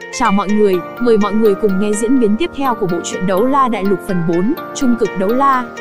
Chào mọi người, mời mọi người cùng nghe diễn biến tiếp theo của bộ truyện Đấu La Đại Lục phần 4, Trung cực đấu la.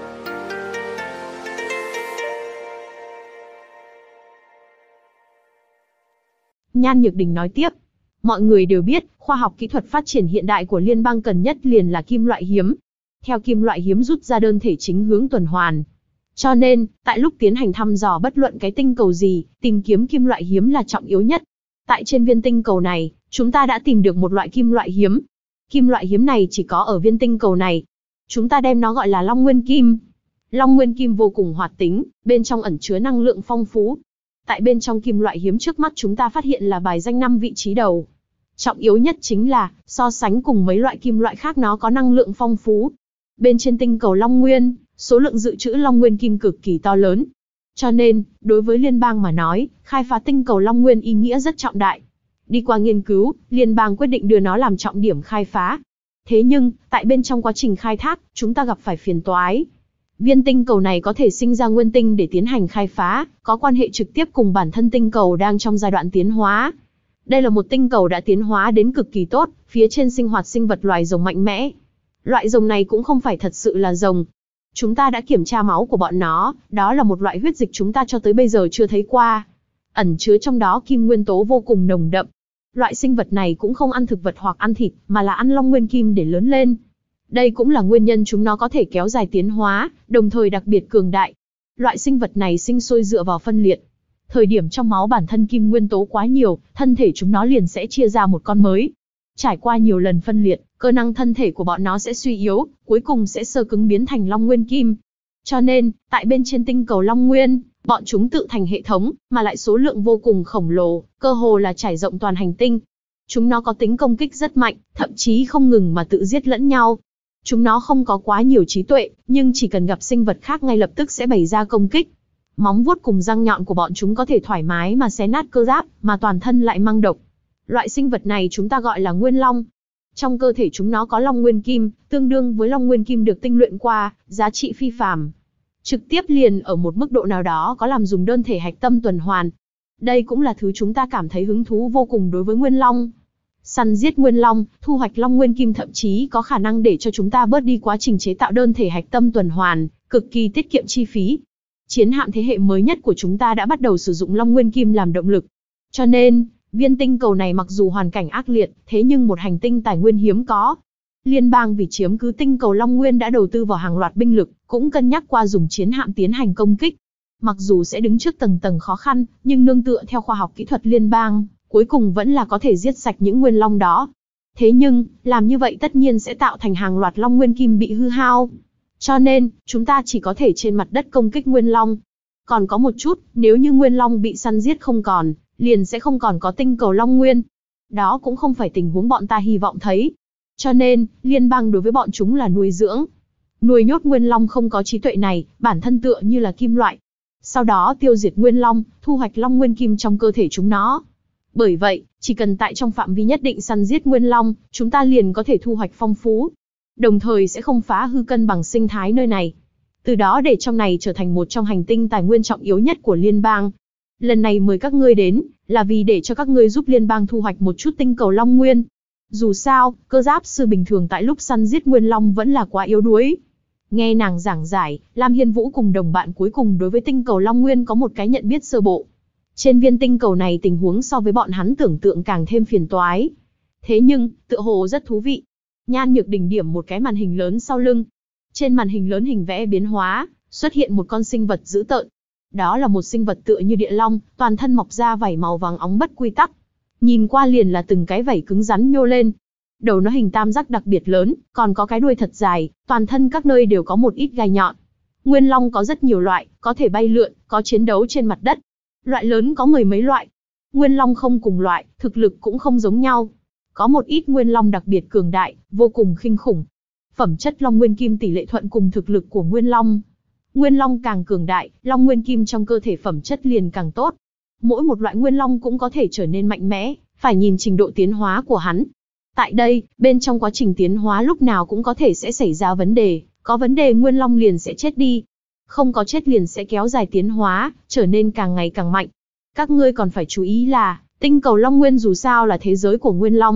Nhan Nhược Đình nói tiếp, mọi người đều biết, khoa học kỹ thuật phát triển hiện đại của liên bang cần nhất liền là kim loại hiếm. Theo kim loại hiếm rút ra đơn thể chính hướng tuần hoàn. Cho nên, tại lúc tiến hành thăm dò bất luận cái tinh cầu gì, tìm kiếm kim loại hiếm là trọng yếu nhất. Tại trên viên tinh cầu này, chúng ta đã tìm được một loại kim loại hiếm. Kim loại hiếm này chỉ có ở viên tinh cầu này. Chúng ta đem nó gọi là Long Nguyên Kim. Long Nguyên Kim vô cùng hoạt tính, bên trong ẩn chứa năng lượng phong phú. Tại bên trong kim loại hiếm trước mắt chúng ta phát hiện là bài danh 5 vị trí đầu. Trọng yếu nhất chính là, so sánh cùng mấy loại kim loại khác nó có năng lượng phong phú. Bên trên tinh cầu Long Nguyên, số lượng dự trữ Long Nguyên Kim cực kỳ to lớn. Cho nên, đối với liên bang mà nói, khai phá tinh cầu Long Nguyên ý nghĩa rất trọng đại. Đi qua nghiên cứu, liên bang quyết định đưa nó làm trọng điểm khai phá. Thế nhưng, tại bên trong quá trình khai thác, chúng ta gặp phải phiền toái. Viên tinh cầu này có thể sinh ra nguyên tinh để tiến hành khai phá, có quan hệ trực tiếp cùng bản thân tinh cầu đang trong giai đoạn tiến hóa. Đây là một tinh cầu đã tiến hóa đến cực kỳ tốt, phía trên sinh hoạt sinh vật loài rồng mạnh mẽ. Loại rồng này cũng không phải thật sự là rồng. Chúng ta đã kiểm tra máu của bọn nó, đó là một loại huyết dịch chúng ta cho tới bây giờ chưa thấy qua. Ẩn chứa trong đó kim nguyên tố vô cùng nồng đậm. Loại sinh vật này cũng không ăn thực vật hoặc ăn thịt, mà là ăn Long Nguyên Kim để lớn lên. Đây cũng là nguyên nhân chúng nó có thể kéo dài tiến hóa, đồng thời đặc biệt cường đại. Loại sinh vật này sinh sôi dựa vào phân liệt. Thời điểm trong máu bản thân kim nguyên tố quá nhiều, thân thể chúng nó liền sẽ chia ra một con mới. Trải qua nhiều lần phân liệt, cơ năng thân thể của bọn nó sẽ suy yếu, cuối cùng sẽ sơ cứng biến thành Long Nguyên Kim. Cho nên, tại bên trên tinh cầu Long Nguyên, bọn chúng tự thành hệ thống, mà lại số lượng vô cùng khổng lồ, cơ hồ là trải rộng toàn hành tinh. Chúng nó có tính công kích rất mạnh, thậm chí không ngừng mà tự giết lẫn nhau. Chúng nó không có quá nhiều trí tuệ, nhưng chỉ cần gặp sinh vật khác ngay lập tức sẽ bày ra công kích. Móng vuốt cùng răng nhọn của bọn chúng có thể thoải mái mà xé nát cơ giáp, mà toàn thân lại mang độc. Loại sinh vật này chúng ta gọi là Nguyên Long. Trong cơ thể chúng nó có Long Nguyên Kim, tương đương với Long Nguyên Kim được tinh luyện qua, giá trị phi phàm. Trực tiếp liền ở một mức độ nào đó có làm dùng đơn thể hạch tâm tuần hoàn. Đây cũng là thứ chúng ta cảm thấy hứng thú vô cùng đối với Nguyên Long. Săn giết Nguyên Long, thu hoạch Long Nguyên Kim thậm chí có khả năng để cho chúng ta bớt đi quá trình chế tạo đơn thể hạch tâm tuần hoàn, cực kỳ tiết kiệm chi phí. Chiến hạm thế hệ mới nhất của chúng ta đã bắt đầu sử dụng Long Nguyên Kim làm động lực. Cho nên, viên tinh cầu này mặc dù hoàn cảnh ác liệt, thế nhưng một hành tinh tài nguyên hiếm có. Liên bang vì chiếm cứ tinh cầu Long Nguyên đã đầu tư vào hàng loạt binh lực, cũng cân nhắc qua dùng chiến hạm tiến hành công kích. Mặc dù sẽ đứng trước tầng tầng khó khăn, nhưng nương tựa theo khoa học kỹ thuật liên bang, cuối cùng vẫn là có thể giết sạch những nguyên long đó. Thế nhưng, làm như vậy tất nhiên sẽ tạo thành hàng loạt Long Nguyên Kim bị hư hao. Cho nên, chúng ta chỉ có thể trên mặt đất công kích nguyên long. Còn có một chút, nếu như nguyên long bị săn giết không còn, liền sẽ không còn có tinh cầu Long Nguyên. Đó cũng không phải tình huống bọn ta hy vọng thấy. Cho nên, liên bang đối với bọn chúng là nuôi dưỡng. Nuôi nhốt nguyên long không có trí tuệ này, bản thân tựa như là kim loại. Sau đó tiêu diệt nguyên long, thu hoạch Long Nguyên Kim trong cơ thể chúng nó. Bởi vậy, chỉ cần tại trong phạm vi nhất định săn giết nguyên long, chúng ta liền có thể thu hoạch phong phú. Đồng thời sẽ không phá hư cân bằng sinh thái nơi này. Từ đó để trong này trở thành một trong hành tinh tài nguyên trọng yếu nhất của liên bang. Lần này mời các ngươi đến, là vì để cho các ngươi giúp liên bang thu hoạch một chút tinh cầu Long Nguyên. Dù sao, cơ giáp sư bình thường tại lúc săn giết nguyên long vẫn là quá yếu đuối. Nghe nàng giảng giải, Lam Hiên Vũ cùng đồng bạn cuối cùng đối với tinh cầu Long Nguyên có một cái nhận biết sơ bộ. Trên viên tinh cầu này tình huống so với bọn hắn tưởng tượng càng thêm phiền toái. Thế nhưng, tựa hồ rất thú vị. Nhan Nhược Đình điểm một cái màn hình lớn sau lưng. Trên màn hình lớn hình vẽ biến hóa, xuất hiện một con sinh vật dữ tợn. Đó là một sinh vật tựa như địa long, toàn thân mọc ra vảy màu vàng óng bất quy tắc. Nhìn qua liền là từng cái vảy cứng rắn nhô lên. Đầu nó hình tam giác đặc biệt lớn, còn có cái đuôi thật dài, toàn thân các nơi đều có một ít gai nhọn. Nguyên long có rất nhiều loại, có thể bay lượn, có chiến đấu trên mặt đất. Loại lớn có mười mấy loại. Nguyên long không cùng loại, thực lực cũng không giống nhau. Có một ít nguyên long đặc biệt cường đại, vô cùng kinh khủng. Phẩm chất Long Nguyên Kim tỷ lệ thuận cùng thực lực của nguyên long. Nguyên long càng cường đại, Long Nguyên Kim trong cơ thể phẩm chất liền càng tốt. Mỗi một loại nguyên long cũng có thể trở nên mạnh mẽ, phải nhìn trình độ tiến hóa của hắn. Tại đây, bên trong quá trình tiến hóa lúc nào cũng có thể sẽ xảy ra vấn đề, có vấn đề nguyên long liền sẽ chết đi. Không có chết liền sẽ kéo dài tiến hóa, trở nên càng ngày càng mạnh. Các ngươi còn phải chú ý là, tinh cầu Long Nguyên dù sao là thế giới của Nguyên Long.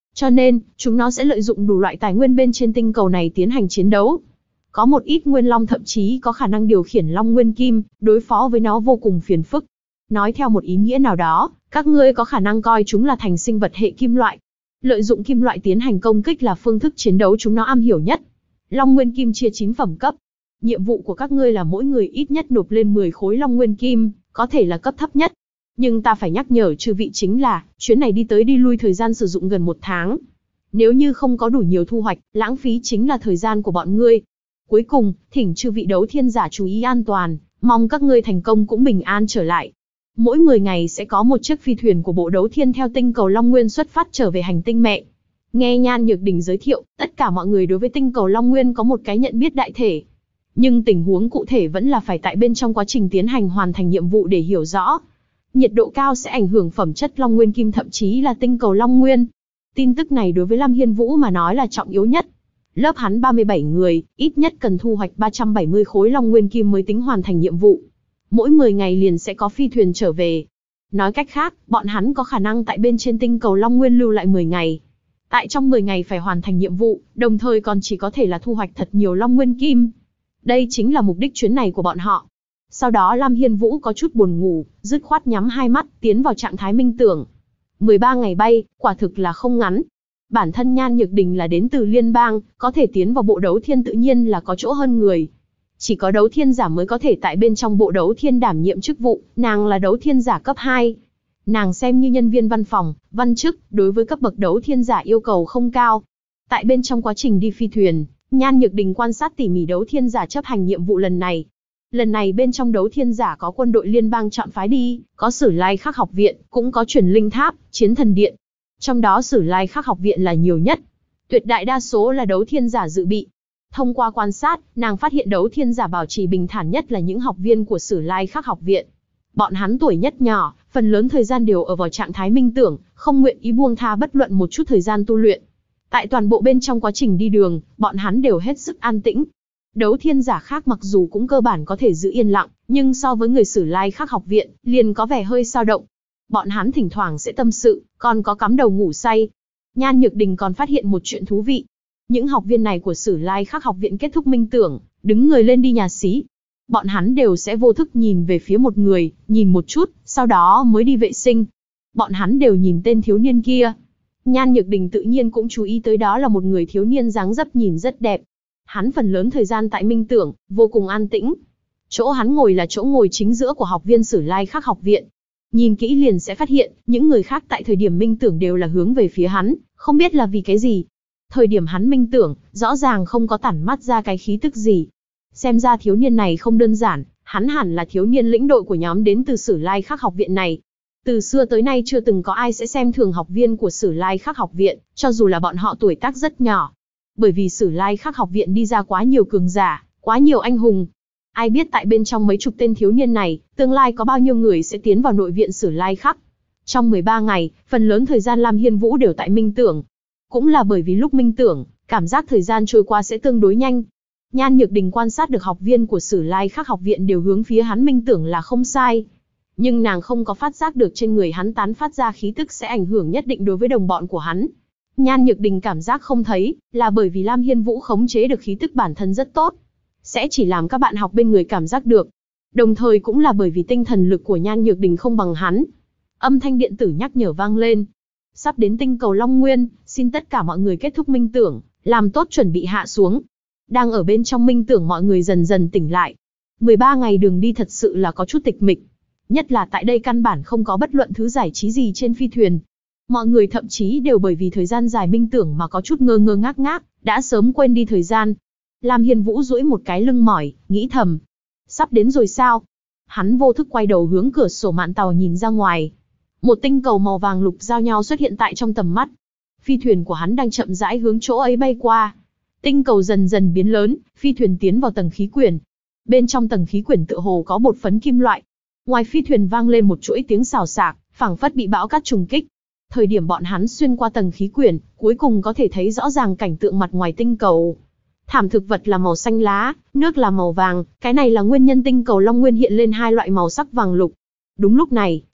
Cho nên, chúng nó sẽ lợi dụng đủ loại tài nguyên bên trên tinh cầu này tiến hành chiến đấu. Có một ít nguyên long thậm chí có khả năng điều khiển long nguyên kim, đối phó với nó vô cùng phiền phức. Nói theo một ý nghĩa nào đó, các ngươi có khả năng coi chúng là thành sinh vật hệ kim loại. Lợi dụng kim loại tiến hành công kích là phương thức chiến đấu chúng nó am hiểu nhất. Long nguyên kim chia 9 phẩm cấp. Nhiệm vụ của các ngươi là mỗi người ít nhất nộp lên 10 khối long nguyên kim, có thể là cấp thấp nhất. Nhưng ta phải nhắc nhở chư vị chính là, chuyến này đi tới đi lui thời gian sử dụng gần 1 tháng. Nếu như không có đủ nhiều thu hoạch, lãng phí chính là thời gian của bọn ngươi. Cuối cùng, thỉnh chư vị đấu thiên giả chú ý an toàn, mong các ngươi thành công cũng bình an trở lại. Mỗi 10 ngày sẽ có một chiếc phi thuyền của bộ đấu thiên theo tinh cầu Long Nguyên xuất phát trở về hành tinh mẹ. Nghe Nhan Nhược Đình giới thiệu, tất cả mọi người đối với tinh cầu Long Nguyên có một cái nhận biết đại thể. Nhưng tình huống cụ thể vẫn là phải tại bên trong quá trình tiến hành hoàn thành nhiệm vụ để hiểu rõ. Nhiệt độ cao sẽ ảnh hưởng phẩm chất Long Nguyên Kim thậm chí là tinh cầu Long Nguyên. Tin tức này đối với Lam Hiên Vũ mà nói là trọng yếu nhất. Lớp hắn 37 người, ít nhất cần thu hoạch 370 khối Long Nguyên Kim mới tính hoàn thành nhiệm vụ. Mỗi 10 ngày liền sẽ có phi thuyền trở về. Nói cách khác, bọn hắn có khả năng tại bên trên tinh cầu Long Nguyên lưu lại 10 ngày. Tại trong 10 ngày phải hoàn thành nhiệm vụ, đồng thời còn chỉ có thể là thu hoạch thật nhiều Long Nguyên Kim. Đây chính là mục đích chuyến này của bọn họ. Sau đó Lam Hiên Vũ có chút buồn ngủ, dứt khoát nhắm hai mắt, tiến vào trạng thái minh tưởng. 13 ngày bay, quả thực là không ngắn. Bản thân Nhan Nhược Đình là đến từ liên bang, có thể tiến vào bộ đấu thiên tự nhiên là có chỗ hơn người. Chỉ có đấu thiên giả mới có thể tại bên trong bộ đấu thiên đảm nhiệm chức vụ, nàng là đấu thiên giả cấp 2. Nàng xem như nhân viên văn phòng, văn chức, đối với cấp bậc đấu thiên giả yêu cầu không cao. Tại bên trong quá trình đi phi thuyền, Nhan Nhược Đình quan sát tỉ mỉ đấu thiên giả chấp hành nhiệm vụ lần này. Lần này bên trong đấu thiên giả có quân đội liên bang chọn phái đi, có Sử Lai Khắc học viện, cũng có Truyền Linh Tháp, Chiến Thần Điện. Trong đó Sử Lai Khắc học viện là nhiều nhất. Tuyệt đại đa số là đấu thiên giả dự bị. Thông qua quan sát, nàng phát hiện đấu thiên giả bảo trì bình thản nhất là những học viên của Sử Lai Khắc học viện. Bọn hắn tuổi nhất nhỏ, phần lớn thời gian đều ở vào trạng thái minh tưởng, không nguyện ý buông tha bất luận một chút thời gian tu luyện. Tại toàn bộ bên trong quá trình đi đường, bọn hắn đều hết sức an tĩnh. Đấu thiên giả khác mặc dù cũng cơ bản có thể giữ yên lặng, nhưng so với người Sử Lai Khắc học viện, liền có vẻ hơi dao động. Bọn hắn thỉnh thoảng sẽ tâm sự, còn có cắm đầu ngủ say. Nhan Nhược Đình còn phát hiện một chuyện thú vị. Những học viên này của Sử Lai Khắc học viện kết thúc minh tưởng, đứng người lên đi nhà xí. Bọn hắn đều sẽ vô thức nhìn về phía một người, nhìn một chút, sau đó mới đi vệ sinh. Bọn hắn đều nhìn tên thiếu niên kia. Nhan Nhược Đình tự nhiên cũng chú ý tới đó là một người thiếu niên dáng dấp nhìn rất đẹp. Hắn phần lớn thời gian tại minh tưởng, vô cùng an tĩnh. Chỗ hắn ngồi là chỗ ngồi chính giữa của học viên Sử Lai Khắc học viện. Nhìn kỹ liền sẽ phát hiện, những người khác tại thời điểm minh tưởng đều là hướng về phía hắn, không biết là vì cái gì. Thời điểm hắn minh tưởng, rõ ràng không có tản mắt ra cái khí tức gì. Xem ra thiếu niên này không đơn giản, hắn hẳn là thiếu niên lĩnh đội của nhóm đến từ Sử Lai Khắc học viện này. Từ xưa tới nay chưa từng có ai sẽ xem thường học viên của Sử Lai Khắc học viện, cho dù là bọn họ tuổi tác rất nhỏ. Bởi vì Sử Lai Khắc học viện đi ra quá nhiều cường giả, quá nhiều anh hùng. Ai biết tại bên trong mấy chục tên thiếu niên này, tương lai có bao nhiêu người sẽ tiến vào nội viện Sử Lai Khắc. Trong 13 ngày, phần lớn thời gian Lam Hiên Vũ đều tại minh tưởng. Cũng là bởi vì lúc minh tưởng, cảm giác thời gian trôi qua sẽ tương đối nhanh. Nhan Nhược Đình quan sát được học viên của Sử Lai Khắc học viện đều hướng phía hắn minh tưởng là không sai. Nhưng nàng không có phát giác được trên người hắn tán phát ra khí tức sẽ ảnh hưởng nhất định đối với đồng bọn của hắn. Nhan Nhược Đình cảm giác không thấy, là bởi vì Lam Hiên Vũ khống chế được khí tức bản thân rất tốt. Sẽ chỉ làm các bạn học bên người cảm giác được. Đồng thời cũng là bởi vì tinh thần lực của Nhan Nhược Đình không bằng hắn. Âm thanh điện tử nhắc nhở vang lên. Sắp đến tinh cầu Long Nguyên, xin tất cả mọi người kết thúc minh tưởng, làm tốt chuẩn bị hạ xuống. Đang ở bên trong minh tưởng mọi người dần dần tỉnh lại. 13 ngày đường đi thật sự là có chút tịch mịch. Nhất là tại đây căn bản không có bất luận thứ giải trí gì trên phi thuyền. Mọi người thậm chí đều bởi vì thời gian dài minh tưởng mà có chút ngơ ngơ ngác ngác, đã sớm quên đi thời gian. Lam Hiên Vũ duỗi một cái lưng mỏi, nghĩ thầm. Sắp đến rồi sao? Hắn vô thức quay đầu hướng cửa sổ mạn tàu nhìn ra ngoài. Một tinh cầu màu vàng lục giao nhau xuất hiện tại trong tầm mắt. Phi thuyền của hắn đang chậm rãi hướng chỗ ấy bay qua. Tinh cầu dần dần biến lớn, phi thuyền tiến vào tầng khí quyển. Bên trong tầng khí quyển tựa hồ có bột phấn kim loại. Ngoài phi thuyền vang lên một chuỗi tiếng xào xạc, phảng phất bị bão cát trùng kích. Thời điểm bọn hắn xuyên qua tầng khí quyển, cuối cùng có thể thấy rõ ràng cảnh tượng mặt ngoài tinh cầu. Thảm thực vật là màu xanh lá, nước là màu vàng, cái này là nguyên nhân tinh cầu Long Nguyên hiện lên hai loại màu sắc vàng lục. Đúng lúc này,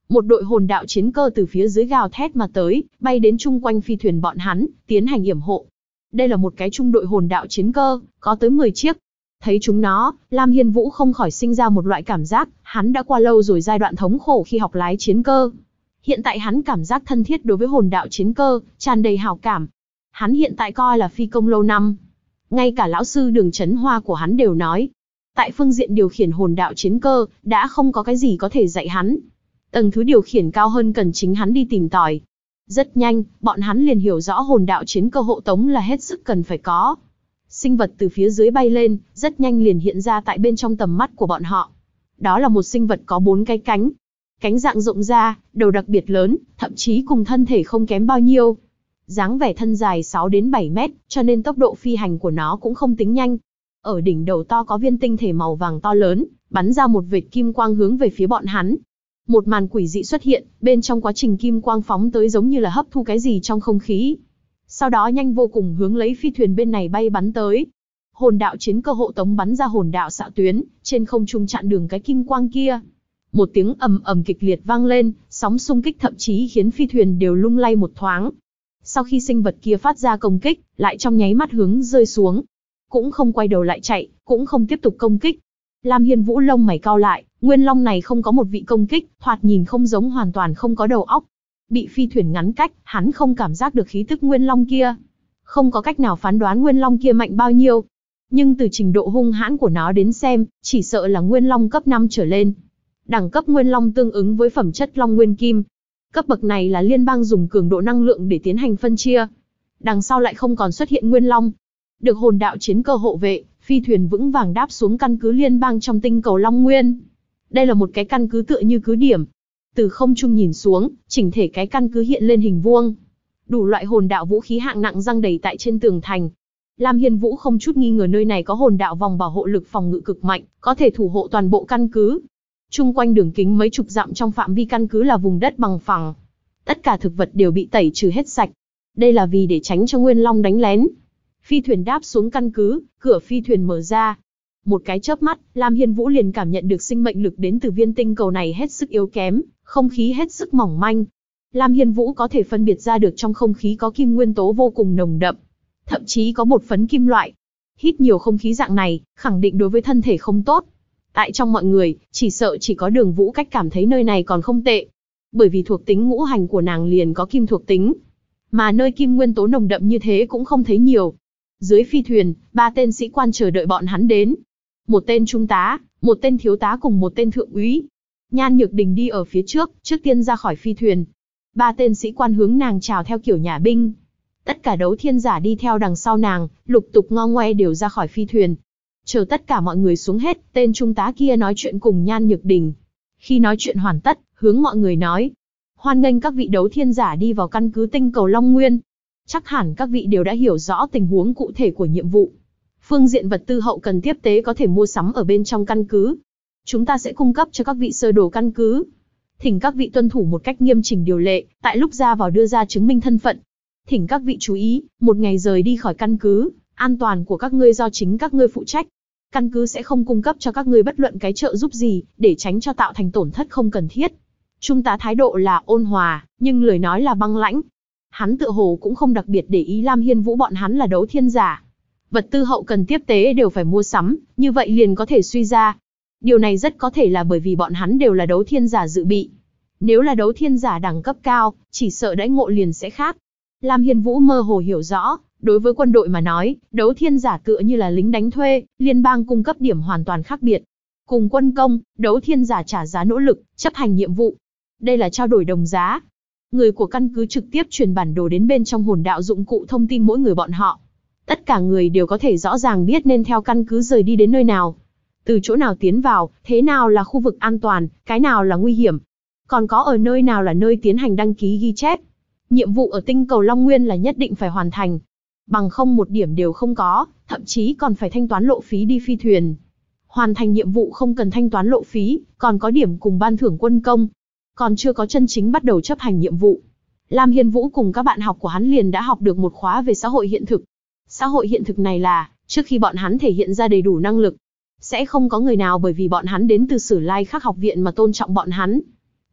Một đội hồn đạo chiến cơ từ phía dưới gào thét mà tới, bay đến chung quanh phi thuyền bọn hắn, tiến hành yểm hộ. Đây là một cái trung đội hồn đạo chiến cơ, có tới 10 chiếc. Thấy chúng nó, Lam Hiên Vũ không khỏi sinh ra một loại cảm giác, hắn đã qua lâu rồi giai đoạn thống khổ khi học lái chiến cơ. Hiện tại hắn cảm giác thân thiết đối với hồn đạo chiến cơ, tràn đầy hảo cảm. Hắn hiện tại coi là phi công lâu năm. Ngay cả lão sư Đường Chấn Hoa của hắn đều nói, tại phương diện điều khiển hồn đạo chiến cơ, đã không có cái gì có thể dạy hắn. Tầng thứ điều khiển cao hơn cần chính hắn đi tìm tòi. Rất nhanh, bọn hắn liền hiểu rõ hồn đạo chiến cơ hộ tống là hết sức cần phải có. Sinh vật từ phía dưới bay lên, rất nhanh liền hiện ra tại bên trong tầm mắt của bọn họ. Đó là một sinh vật có 4 cái cánh. Cánh dạng rộng ra, đầu đặc biệt lớn, thậm chí cùng thân thể không kém bao nhiêu. Dáng vẻ thân dài 6 đến 7 mét, cho nên tốc độ phi hành của nó cũng không tính nhanh. Ở đỉnh đầu to có viên tinh thể màu vàng to lớn, bắn ra một vệt kim quang hướng về phía bọn hắn. Một màn quỷ dị xuất hiện, bên trong quá trình kim quang phóng tới giống như là hấp thu cái gì trong không khí. Sau đó nhanh vô cùng hướng lấy phi thuyền bên này bay bắn tới. Hồn đạo chiến cơ hộ tống bắn ra hồn đạo xạ tuyến, trên không trung chặn đường cái kim quang kia. Một tiếng ầm ầm kịch liệt vang lên, sóng xung kích thậm chí khiến phi thuyền đều lung lay một thoáng. Sau khi sinh vật kia phát ra công kích, lại trong nháy mắt hướng rơi xuống. Cũng không quay đầu lại chạy, cũng không tiếp tục công kích. Lam Hiên Vũ lông mày cau lại, nguyên long này không có một vị công kích, thoạt nhìn không giống hoàn toàn không có đầu óc. Bị phi thuyền ngắn cách, hắn không cảm giác được khí tức nguyên long kia. Không có cách nào phán đoán nguyên long kia mạnh bao nhiêu. Nhưng từ trình độ hung hãn của nó đến xem, chỉ sợ là nguyên long cấp 5 trở lên. Đẳng cấp nguyên long tương ứng với phẩm chất long nguyên kim. Cấp bậc này là liên bang dùng cường độ năng lượng để tiến hành phân chia. Đằng sau lại không còn xuất hiện nguyên long. Được hồn đạo chiến cơ hộ vệ, phi thuyền vững vàng đáp xuống căn cứ liên bang trong tinh cầu Long Nguyên. Đây là một cái căn cứ tựa như cứ điểm. Từ không trung nhìn xuống, chỉnh thể cái căn cứ hiện lên hình vuông. Đủ loại hồn đạo vũ khí hạng nặng răng đầy tại trên tường thành. Lam Hiên Vũ không chút nghi ngờ nơi này có hồn đạo vòng bảo hộ lực phòng ngự cực mạnh, có thể thủ hộ toàn bộ căn cứ. Chung quanh đường kính mấy chục dặm trong phạm vi căn cứ là vùng đất bằng phẳng. Tất cả thực vật đều bị tẩy trừ hết sạch. Đây là vì để tránh cho Nguyên Long đánh lén. Phi thuyền đáp xuống căn cứ, cửa phi thuyền mở ra. Một cái chớp mắt, Lam Hiên Vũ liền cảm nhận được sinh mệnh lực đến từ viên tinh cầu này hết sức yếu kém, không khí hết sức mỏng manh. Lam Hiên Vũ có thể phân biệt ra được trong không khí có kim nguyên tố vô cùng nồng đậm, thậm chí có bột phấn kim loại. Hít nhiều không khí dạng này, khẳng định đối với thân thể không tốt. Tại trong mọi người, chỉ sợ chỉ có Đường Vũ Cách cảm thấy nơi này còn không tệ. Bởi vì thuộc tính ngũ hành của nàng liền có kim thuộc tính. Mà nơi kim nguyên tố nồng đậm như thế cũng không thấy nhiều. Dưới phi thuyền, 3 tên sĩ quan chờ đợi bọn hắn đến. Một tên trung tá, một tên thiếu tá cùng một tên thượng úy. Nhan Nhược Đình đi ở phía trước, trước tiên ra khỏi phi thuyền. 3 tên sĩ quan hướng nàng chào theo kiểu nhà binh. Tất cả đấu thiên giả đi theo đằng sau nàng, lục tục ngo ngoe đều ra khỏi phi thuyền. Chờ tất cả mọi người xuống hết, tên trung tá kia nói chuyện cùng Nhan Nhược Đình. Khi nói chuyện hoàn tất, hướng mọi người nói: hoan nghênh các vị đấu thiên giả đi vào căn cứ tinh cầu Long Nguyên. Chắc hẳn các vị đều đã hiểu rõ tình huống cụ thể của nhiệm vụ. Phương diện vật tư hậu cần tiếp tế có thể mua sắm ở bên trong căn cứ. Chúng ta sẽ cung cấp cho các vị sơ đồ căn cứ. Thỉnh các vị tuân thủ một cách nghiêm chỉnh điều lệ, tại lúc ra vào đưa ra chứng minh thân phận. Thỉnh các vị chú ý, một ngày rời đi khỏi căn cứ, an toàn của các ngươi do chính các ngươi phụ trách. Căn cứ sẽ không cung cấp cho các ngươi bất luận cái trợ giúp gì, để tránh cho tạo thành tổn thất không cần thiết. Trung tá thái độ là ôn hòa, nhưng lời nói là băng lãnh. Hắn tựa hồ cũng không đặc biệt để ý Lam Hiên Vũ bọn hắn là đấu thiên giả. Vật tư hậu cần tiếp tế đều phải mua sắm, như vậy liền có thể suy ra. Điều này rất có thể là bởi vì bọn hắn đều là đấu thiên giả dự bị. Nếu là đấu thiên giả đẳng cấp cao, chỉ sợ đãi ngộ liền sẽ khác. Lam Hiên Vũ mơ hồ hiểu rõ, đối với quân đội mà nói, đấu thiên giả tựa như là lính đánh thuê, liên bang cung cấp điểm hoàn toàn khác biệt. Cùng quân công, đấu thiên giả trả giá nỗ lực, chấp hành nhiệm vụ. Đây là trao đổi đồng giá. Người của căn cứ trực tiếp truyền bản đồ đến bên trong hồn đạo dụng cụ thông tin mỗi người bọn họ. Tất cả người đều có thể rõ ràng biết nên theo căn cứ rời đi đến nơi nào. Từ chỗ nào tiến vào, thế nào là khu vực an toàn, cái nào là nguy hiểm. Còn có ở nơi nào là nơi tiến hành đăng ký ghi chép. Nhiệm vụ ở tinh cầu Long Nguyên là nhất định phải hoàn thành. Bằng không một điểm đều không có, thậm chí còn phải thanh toán lộ phí đi phi thuyền. Hoàn thành nhiệm vụ không cần thanh toán lộ phí, còn có điểm cùng ban thưởng quân công. Còn chưa có chân chính bắt đầu chấp hành nhiệm vụ. Lam Hiên Vũ cùng các bạn học của hắn liền đã học được một khóa về xã hội hiện thực. Xã hội hiện thực này là, trước khi bọn hắn thể hiện ra đầy đủ năng lực, sẽ không có người nào bởi vì bọn hắn đến từ Sử Lai Khắc học viện mà tôn trọng bọn hắn.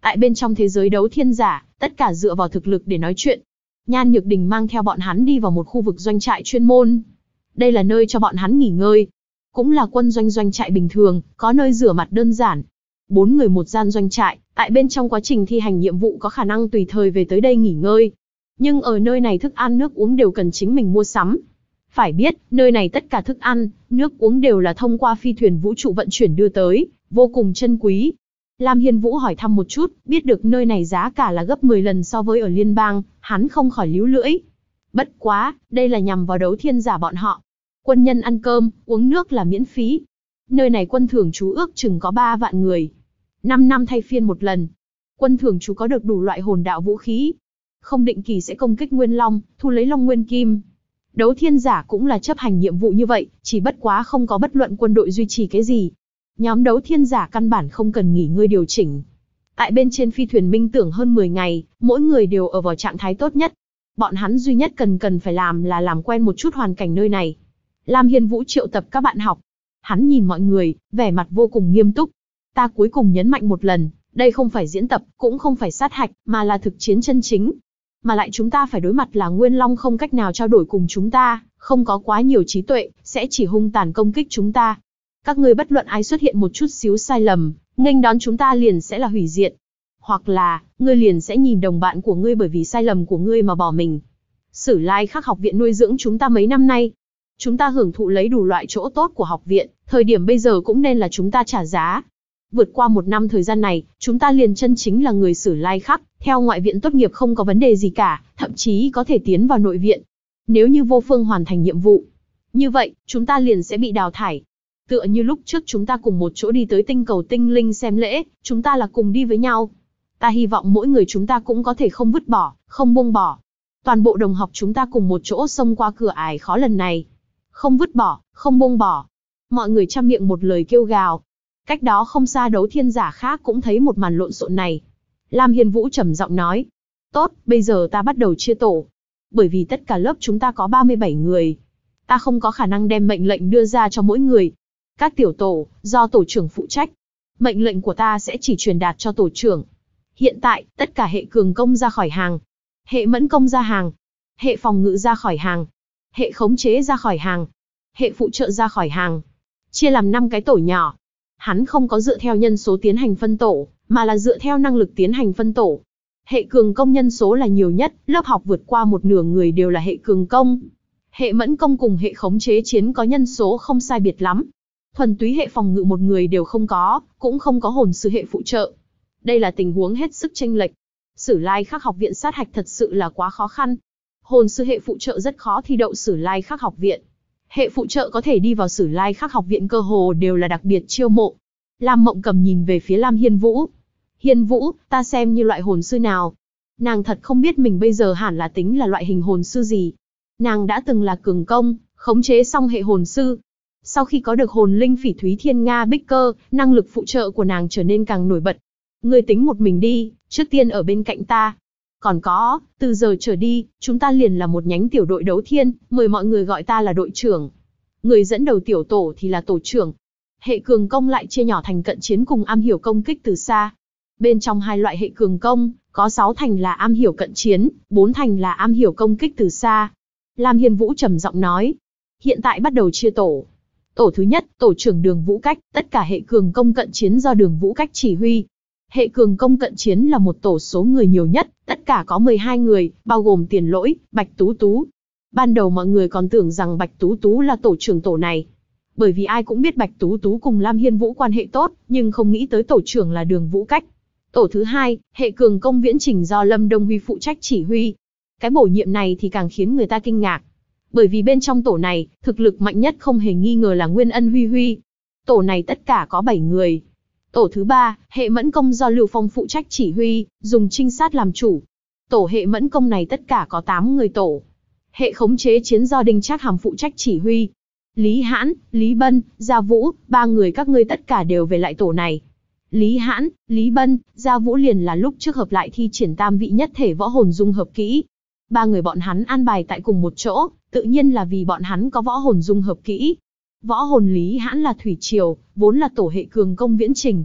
Tại bên trong thế giới đấu thiên giả, tất cả dựa vào thực lực để nói chuyện. Nhan Nhược Đình mang theo bọn hắn đi vào một khu vực doanh trại chuyên môn. Đây là nơi cho bọn hắn nghỉ ngơi. Cũng là quân doanh trại bình thường, có nơi rửa mặt đơn giản. 4 người một gian doanh trại, tại bên trong quá trình thi hành nhiệm vụ có khả năng tùy thời về tới đây nghỉ ngơi. Nhưng ở nơi này thức ăn nước uống đều cần chính mình mua sắm. Phải biết, nơi này tất cả thức ăn, nước uống đều là thông qua phi thuyền vũ trụ vận chuyển đưa tới, vô cùng chân quý. Lam Hiên Vũ hỏi thăm một chút, biết được nơi này giá cả là gấp 10 lần so với ở liên bang, hắn không khỏi líu lưỡi. Bất quá, đây là nhằm vào đấu thiên giả bọn họ. Quân nhân ăn cơm, uống nước là miễn phí. Nơi này quân thường trú ước chừng có 3 vạn người. 5 năm thay phiên một lần. Quân thường trú có được đủ loại hồn đạo vũ khí. Không định kỳ sẽ công kích Nguyên Long, thu lấy Long Nguyên Kim. Đấu thiên giả cũng là chấp hành nhiệm vụ như vậy, chỉ bất quá không có bất luận quân đội duy trì cái gì. Nhóm đấu thiên giả căn bản không cần nghỉ ngơi điều chỉnh. Tại bên trên phi thuyền minh tưởng hơn 10 ngày, mỗi người đều ở vào trạng thái tốt nhất. Bọn hắn duy nhất cần phải làm là làm quen một chút hoàn cảnh nơi này. Lam Hiên Vũ triệu tập các bạn học. Hắn nhìn mọi người, vẻ mặt vô cùng nghiêm túc. Ta cuối cùng nhấn mạnh một lần, đây không phải diễn tập, cũng không phải sát hạch, mà là thực chiến chân chính. Mà lại chúng ta phải đối mặt là Nguyên Long không cách nào trao đổi cùng chúng ta, không có quá nhiều trí tuệ, sẽ chỉ hung tàn công kích chúng ta. Các ngươi bất luận ai xuất hiện một chút xíu sai lầm, nghênh đón chúng ta liền sẽ là hủy diệt. Hoặc là, ngươi liền sẽ nhìn đồng bạn của ngươi bởi vì sai lầm của ngươi mà bỏ mình. Sử Lai Khắc học viện nuôi dưỡng chúng ta mấy năm nay. Chúng ta hưởng thụ lấy đủ loại chỗ tốt của học viện, thời điểm bây giờ cũng nên là chúng ta trả giá. Vượt qua 1 năm thời gian này, chúng ta liền chân chính là người Sử Lai Khắc, theo ngoại viện tốt nghiệp không có vấn đề gì cả, thậm chí có thể tiến vào nội viện. Nếu như vô phương hoàn thành nhiệm vụ, như vậy, chúng ta liền sẽ bị đào thải. Tựa như lúc trước chúng ta cùng một chỗ đi tới tinh cầu tinh linh xem lễ, chúng ta là cùng đi với nhau. Ta hy vọng mỗi người chúng ta cũng có thể không vứt bỏ, không buông bỏ. Toàn bộ đồng học chúng ta cùng một chỗ xông qua cửa ải khó lần này. Không vứt bỏ, không buông bỏ. Mọi người trăm miệng một lời kêu gào. Cách đó không xa đấu thiên giả khác cũng thấy một màn lộn xộn này. Lam Hiên Vũ trầm giọng nói. Tốt, bây giờ ta bắt đầu chia tổ. Bởi vì tất cả lớp chúng ta có 37 người. Ta không có khả năng đem mệnh lệnh đưa ra cho mỗi người. Các tiểu tổ, do tổ trưởng phụ trách. Mệnh lệnh của ta sẽ chỉ truyền đạt cho tổ trưởng. Hiện tại, tất cả hệ cường công ra khỏi hàng. Hệ mẫn công ra hàng. Hệ phòng ngự ra khỏi hàng. Hệ khống chế ra khỏi hàng. Hệ phụ trợ ra khỏi hàng. Chia làm 5 cái tổ nhỏ. Hắn không có dựa theo nhân số tiến hành phân tổ, mà là dựa theo năng lực tiến hành phân tổ. Hệ cường công nhân số là nhiều nhất, lớp học vượt qua 1/2 người đều là hệ cường công. Hệ mẫn công cùng hệ khống chế chiến có nhân số không sai biệt lắm. Thuần túy hệ phòng ngự 1 người đều không có, cũng không có hồn sư hệ phụ trợ. Đây là tình huống hết sức chênh lệch. Sử Lai Khắc học viện sát hạch thật sự là quá khó khăn. Hồn sư hệ phụ trợ rất khó thi đậu Sử Lai Khắc học viện. Hệ phụ trợ có thể đi vào Sử Lai Khắc học viện cơ hồ đều là đặc biệt chiêu mộ. Lam Mộng Cầm nhìn về phía Lam Hiên Vũ. Hiên Vũ, ta xem như loại hồn sư nào? Nàng thật không biết mình bây giờ hẳn là tính là loại hình hồn sư gì. Nàng đã từng là cường công, khống chế song hệ hồn sư. Sau khi có được hồn linh phỉ thúy thiên nga bích cơ, năng lực phụ trợ của nàng trở nên càng nổi bật. Ngươi tính một mình đi, trước tiên ở bên cạnh ta. Còn có, từ giờ trở đi, chúng ta liền là một nhánh tiểu đội đấu thiên, mời mọi người gọi ta là đội trưởng. Người dẫn đầu tiểu tổ thì là tổ trưởng. Hệ cường công lại chia nhỏ thành cận chiến cùng am hiểu công kích từ xa. Bên trong 2 loại hệ cường công, có 6 thành là am hiểu cận chiến, 4 thành là am hiểu công kích từ xa. Lam Hiên Vũ trầm giọng nói. Hiện tại bắt đầu chia tổ. Tổ thứ nhất, tổ trưởng Đường Vũ Cách, tất cả hệ cường công cận chiến do Đường Vũ Cách chỉ huy. Hệ cường công cận chiến là một tổ số người nhiều nhất, tất cả có 12 người, bao gồm Tiền Lỗi, Bạch Tú Tú. Ban đầu mọi người còn tưởng rằng Bạch Tú Tú là tổ trưởng tổ này. Bởi vì ai cũng biết Bạch Tú Tú cùng Lam Hiên Vũ quan hệ tốt, nhưng không nghĩ tới tổ trưởng là Đường Vũ Cách. Tổ thứ hai, hệ cường công viễn trình do Lâm Đông Huy phụ trách chỉ huy. Cái bổ nhiệm này thì càng khiến người ta kinh ngạc. Bởi vì bên trong tổ này, thực lực mạnh nhất không hề nghi ngờ là Nguyên Ân Huy Huy. Tổ này tất cả có 7 người. Tổ thứ ba, hệ mẫn công do Lưu Phong phụ trách chỉ huy, dùng trinh sát làm chủ. Tổ hệ mẫn công này tất cả có 8 người tổ. Hệ khống chế chiến do Đinh Trác Hàm phụ trách chỉ huy. Lý Hãn, Lý Bân, Gia Vũ, 3 người các ngươi tất cả đều về lại tổ này. Lý Hãn, Lý Bân, Gia Vũ liền là lúc trước hợp lại thi triển tam vị nhất thể võ hồn dung hợp kỹ. 3 người bọn hắn an bài tại cùng một chỗ, tự nhiên là vì bọn hắn có võ hồn dung hợp kỹ. Võ hồn Lý Hãn là thủy triều, vốn là tổ hệ cường công viễn trình.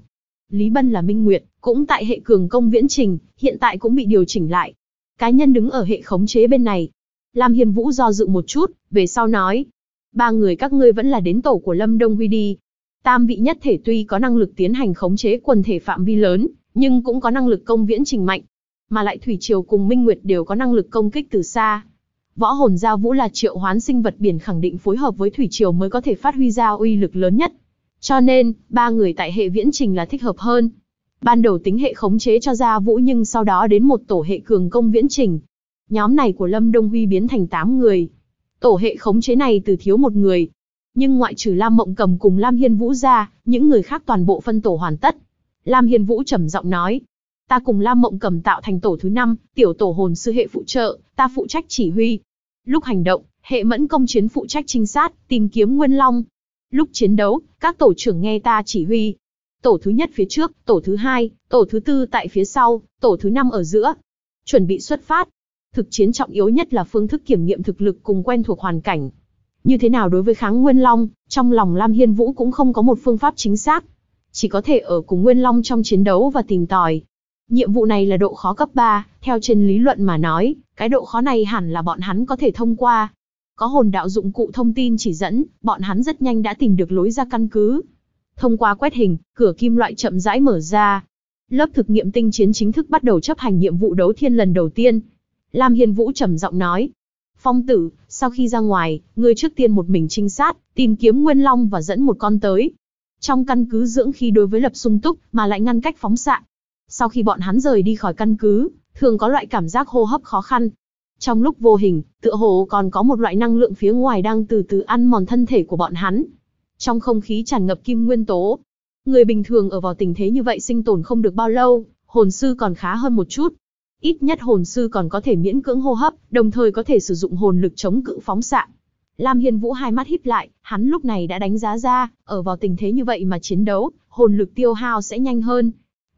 Lý Bân là Minh Nguyệt, cũng tại hệ cường công viễn trình, hiện tại cũng bị điều chỉnh lại. Cá nhân đứng ở hệ khống chế bên này. Lam Hiên Vũ do dự một chút, về sau nói. Ba người các ngươi vẫn là đến tổ của Lâm Đông Huy đi. Tam vị nhất thể tuy có năng lực tiến hành khống chế quần thể phạm vi lớn, nhưng cũng có năng lực công viễn trình mạnh. Mà lại Thủy Triều cùng Minh Nguyệt đều có năng lực công kích từ xa. Võ hồn giao vũ là triệu hoán sinh vật biển, khẳng định phối hợp với Thủy Triều mới có thể phát huy ra uy lực lớn nhất. Cho nên, ba người tại hệ viễn trình là thích hợp hơn. Ban đầu tính hệ khống chế cho Gia Vũ, nhưng sau đó đến một tổ hệ cường công viễn trình. Nhóm này của Lâm Đông Huy biến thành 8 người. Tổ hệ khống chế này từ thiếu một người. Nhưng ngoại trừ Lam Mộng Cầm cùng Lam Hiên Vũ ra, những người khác toàn bộ phân tổ hoàn tất. Lam Hiên Vũ trầm giọng nói. Ta cùng Lam Mộng Cầm tạo thành tổ thứ 5, tiểu tổ hồn sư hệ phụ trợ, ta phụ trách chỉ huy. Lúc hành động, hệ mẫn công chiến phụ trách trinh sát, tìm kiếm Nguyên Long. Lúc chiến đấu, các tổ trưởng nghe ta chỉ huy. Tổ thứ nhất phía trước, tổ thứ 2, tổ thứ 4 tại phía sau, tổ thứ 5 ở giữa. Chuẩn bị xuất phát. Thực chiến trọng yếu nhất là phương thức kiểm nghiệm thực lực cùng quen thuộc hoàn cảnh. Như thế nào đối với kháng Nguyên Long, trong lòng Lam Hiên Vũ cũng không có một phương pháp chính xác. Chỉ có thể ở cùng Nguyên Long trong chiến đấu và tìm tòi. Nhiệm vụ này là độ khó cấp 3, theo trên lý luận mà nói, cái độ khó này hẳn là bọn hắn có thể thông qua. Có hồn đạo dụng cụ thông tin chỉ dẫn, bọn hắn rất nhanh đã tìm được lối ra căn cứ. Thông qua quét hình, cửa kim loại chậm rãi mở ra. Lớp thực nghiệm tinh chiến chính thức bắt đầu chấp hành nhiệm vụ đấu thiên lần đầu tiên. Lam Hiên Vũ trầm giọng nói. Phong tử, sau khi ra ngoài, ngươi trước tiên một mình trinh sát, tìm kiếm Nguyên Long và dẫn một con tới. Trong căn cứ dưỡng khí đối với lập sung túc, mà lại ngăn cách phóng xạ. Sau khi bọn hắn rời đi khỏi căn cứ, thường có loại cảm giác hô hấp khó khăn. Trong lúc vô hình, tựa hồ còn có một loại năng lượng phía ngoài đang từ từ ăn mòn thân thể của bọn hắn. Trong không khí tràn ngập kim nguyên tố. Người bình thường ở vào tình thế như vậy sinh tồn không được bao lâu, hồn sư còn khá hơn một chút. Ít nhất hồn sư còn có thể miễn cưỡng hô hấp, đồng thời có thể sử dụng hồn lực chống cự phóng xạ. Lam Hiên Vũ hai mắt híp lại, hắn lúc này đã đánh giá ra, ở vào tình thế như vậy mà chiến đấu, hồn lực tiêu hao sẽ nhanh hơn.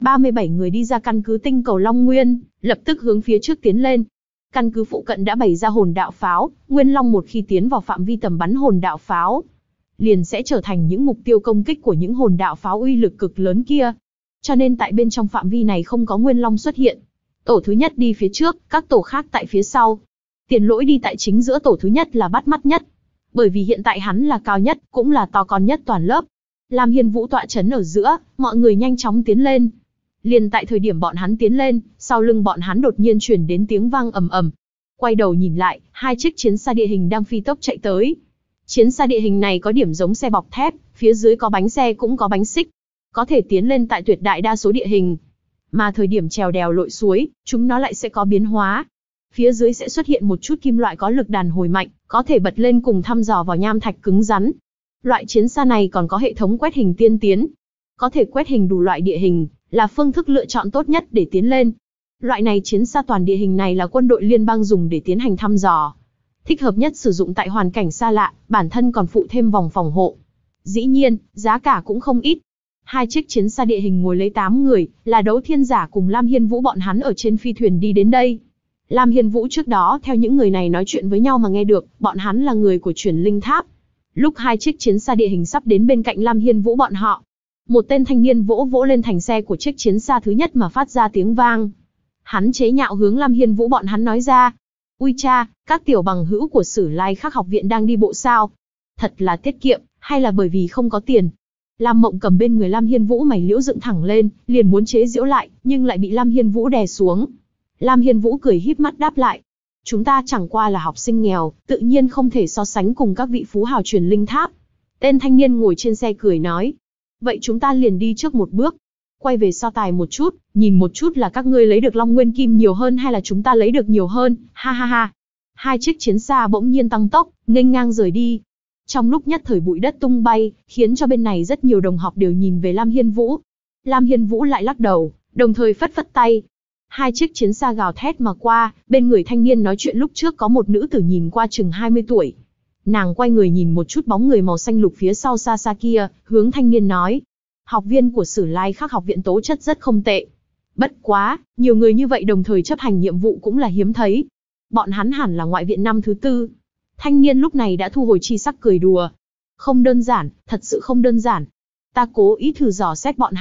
37 người đi ra căn cứ tinh cầu Long Nguyên, lập tức hướng phía trước tiến lên. Căn cứ phụ cận đã bày ra hồn đạo pháo, Nguyên Long một khi tiến vào phạm vi tầm bắn hồn đạo pháo, liền sẽ trở thành những mục tiêu công kích của những hồn đạo pháo uy lực cực lớn kia. Cho nên tại bên trong phạm vi này không có Nguyên Long xuất hiện. Tổ thứ nhất đi phía trước, các tổ khác tại phía sau. Tiền Lỗi đi tại chính giữa tổ thứ nhất là bắt mắt nhất. Bởi vì hiện tại hắn là cao nhất, cũng là to con nhất toàn lớp. Lam Hiên Vũ tọa chấn ở giữa, mọi người nhanh chóng tiến lên. Liền tại thời điểm bọn hắn tiến lên, sau lưng bọn hắn đột nhiên truyền đến tiếng vang ầm ầm. Quay đầu nhìn lại, hai chiếc chiến xa địa hình đang phi tốc chạy tới. Chiến xa địa hình này có điểm giống xe bọc thép, phía dưới có bánh xe cũng có bánh xích. Có thể tiến lên tại tuyệt đại đa số địa hình. Mà thời điểm trèo đèo lội suối, chúng nó lại sẽ có biến hóa. Phía dưới sẽ xuất hiện một chút kim loại có lực đàn hồi mạnh, có thể bật lên cùng thăm dò vào nham thạch cứng rắn. Loại chiến xa này còn có hệ thống quét hình tiên tiến. Có thể quét hình đủ loại địa hình, là phương thức lựa chọn tốt nhất để tiến lên. Loại này chiến xa toàn địa hình này là quân đội liên bang dùng để tiến hành thăm dò. Thích hợp nhất sử dụng tại hoàn cảnh xa lạ, bản thân còn phụ thêm vòng phòng hộ. Dĩ nhiên, giá cả cũng không ít. Hai chiếc chiến xa địa hình ngồi lấy 8 người, là Đấu Thiên Giả cùng Lam Hiên Vũ bọn hắn ở trên phi thuyền đi đến đây. Lam Hiên Vũ trước đó theo những người này nói chuyện với nhau mà nghe được, bọn hắn là người của Truyền Linh Tháp. Lúc hai chiếc chiến xa địa hình sắp đến bên cạnh Lam Hiên Vũ bọn họ, một tên thanh niên vỗ vỗ lên thành xe của chiếc chiến xa thứ nhất mà phát ra tiếng vang. Hắn chế nhạo hướng Lam Hiên Vũ bọn hắn nói ra. Ui cha, các tiểu bằng hữu của Sử Lai Khắc học viện đang đi bộ sao? Thật là tiết kiệm, hay là bởi vì không có tiền? Lam Mộng Cầm bên người Lam Hiên Vũ mày liễu dựng thẳng lên, liền muốn chế giễu lại, nhưng lại bị Lam Hiên Vũ đè xuống. Lam Hiên Vũ cười híp mắt đáp lại. Chúng ta chẳng qua là học sinh nghèo, tự nhiên không thể so sánh cùng các vị phú hào Truyền Linh Tháp. Tên thanh niên ngồi trên xe cười nói. Vậy chúng ta liền đi trước một bước. Quay về so tài một chút, nhìn một chút là các ngươi lấy được Long Nguyên Kim nhiều hơn hay là chúng ta lấy được nhiều hơn, ha ha ha. Hai chiếc chiến xa bỗng nhiên tăng tốc, nghênh ngang rời đi. Trong lúc nhất thời bụi đất tung bay, khiến cho bên này rất nhiều đồng học đều nhìn về Lam Hiên Vũ. Lam Hiên Vũ lại lắc đầu, đồng thời phất phất tay. Hai chiếc chiến xa gào thét mà qua, bên người thanh niên nói chuyện lúc trước có một nữ tử nhìn qua chừng 20 tuổi. Nàng quay người nhìn một chút bóng người màu xanh lục phía sau xa xa kia, hướng thanh niên nói. Học viên của Sử Lai Khắc học viện tố chất rất không tệ. Bất quá, nhiều người như vậy đồng thời chấp hành nhiệm vụ cũng là hiếm thấy. Bọn hắn hẳn là ngoại viện năm thứ 4. Thanh niên lúc này đã thu hồi chi sắc cười đùa. Không đơn giản, thật sự không đơn giản. Ta cố ý thử dò xét bọn hắn,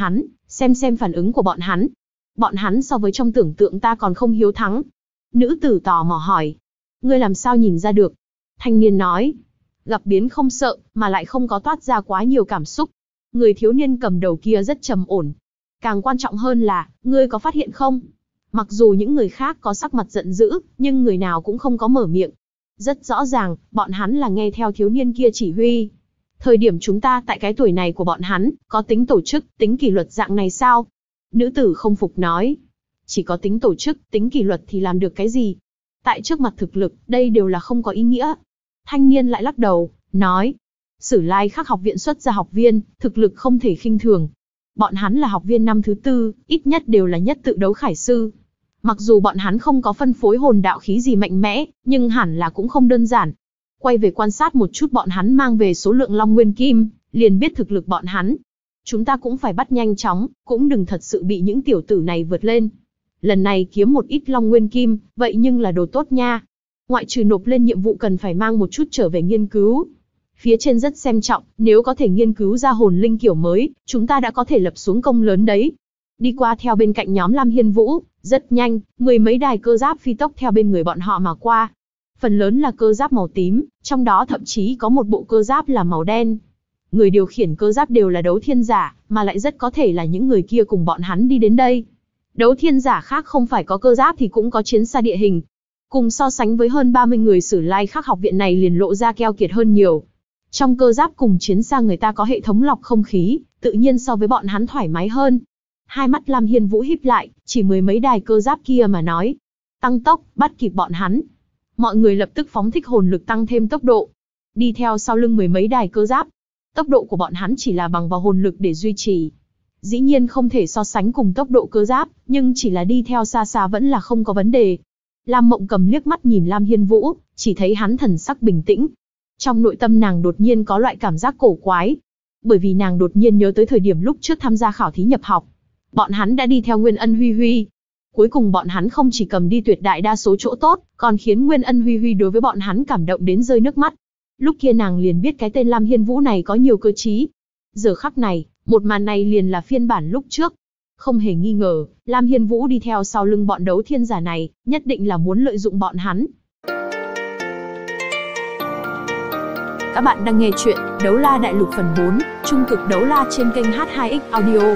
Xem phản ứng của bọn hắn. Bọn hắn so với trong tưởng tượng ta còn không hiếu thắng. Nữ tử tò mò hỏi. Ngươi làm sao nhìn ra được? Thanh niên nói. Gặp biến không sợ, mà lại không có toát ra quá nhiều cảm xúc. Người thiếu niên cầm đầu kia rất trầm ổn. Càng quan trọng hơn là, ngươi có phát hiện không? Mặc dù những người khác có sắc mặt giận dữ, nhưng người nào cũng không có mở miệng. Rất rõ ràng, bọn hắn là nghe theo thiếu niên kia chỉ huy. Thời điểm chúng ta tại cái tuổi này của bọn hắn, có tính tổ chức, tính kỷ luật dạng này sao? Nữ tử không phục nói. Chỉ có tính tổ chức, tính kỷ luật thì làm được cái gì? Tại trước mặt thực lực, đây đều là không có ý nghĩa. Thanh niên lại lắc đầu, nói. Sử Lai Khắc học viện xuất ra học viên, thực lực không thể khinh thường. Bọn hắn là học viên năm thứ 4, ít nhất đều là nhất tự đấu khải sư. Mặc dù bọn hắn không có phân phối hồn đạo khí gì mạnh mẽ, nhưng hẳn là cũng không đơn giản. Quay về quan sát một chút bọn hắn mang về số lượng Long Nguyên Kim, liền biết thực lực bọn hắn. Chúng ta cũng phải bắt nhanh chóng, cũng đừng thật sự bị những tiểu tử này vượt lên. Lần này kiếm một ít Long Nguyên Kim, vậy nhưng là đồ tốt nha. Ngoại trừ nộp lên nhiệm vụ cần phải mang một chút trở về nghiên cứu. Phía trên rất xem trọng, nếu có thể nghiên cứu ra hồn linh kiểu mới, chúng ta đã có thể lập xuống công lớn đấy. Đi qua theo bên cạnh nhóm Lam Hiên Vũ, rất nhanh, mười mấy đài cơ giáp phi tốc theo bên người bọn họ mà qua. Phần lớn là cơ giáp màu tím, trong đó thậm chí có một bộ cơ giáp là màu đen. Người điều khiển cơ giáp đều là đấu thiên giả, mà lại rất có thể là những người kia cùng bọn hắn đi đến đây. Đấu thiên giả khác không phải có cơ giáp thì cũng có chiến xa địa hình. Cùng so sánh với hơn 30 người Sử Lai Khắc học viện này liền lộ ra keo kiệt hơn nhiều. Trong cơ giáp cùng chiến xa người ta có hệ thống lọc không khí, tự nhiên so với bọn hắn thoải mái hơn. Hai mắt Lam Hiên Vũ híp lại, chỉ mười mấy đài cơ giáp kia mà nói. Tăng tốc, bắt kịp bọn hắn. Mọi người lập tức phóng thích hồn lực tăng thêm tốc độ. Đi theo sau lưng mười mấy đài cơ giáp. Tốc độ của bọn hắn chỉ là bằng vào hồn lực để duy trì. Dĩ nhiên không thể so sánh cùng tốc độ cơ giáp, nhưng chỉ là đi theo xa xa vẫn là không có vấn đề. Lam Mộng Cầm liếc mắt nhìn Lam Hiên Vũ, chỉ thấy hắn thần sắc bình tĩnh. Trong nội tâm nàng đột nhiên có loại cảm giác cổ quái. Bởi vì nàng đột nhiên nhớ tới thời điểm lúc trước tham gia khảo thí nhập học. Bọn hắn đã đi theo Nguyên Ân Huy Huy. Cuối cùng bọn hắn không chỉ cầm đi tuyệt đại đa số chỗ tốt, còn khiến Nguyên Ân Huy Huy đối với bọn hắn cảm động đến rơi nước mắt. Lúc kia nàng liền biết cái tên Lam Hiên Vũ này có nhiều cơ trí. Giờ khắc này, một màn này liền là phiên bản lúc trước. Không hề nghi ngờ, Lam Hiên Vũ đi theo sau lưng bọn đấu thiên giả này, nhất định là muốn lợi dụng bọn hắn. Các bạn đang nghe chuyện Đấu La Đại Lục phần 4, Trung cực Đấu La trên kênh H2X Audio.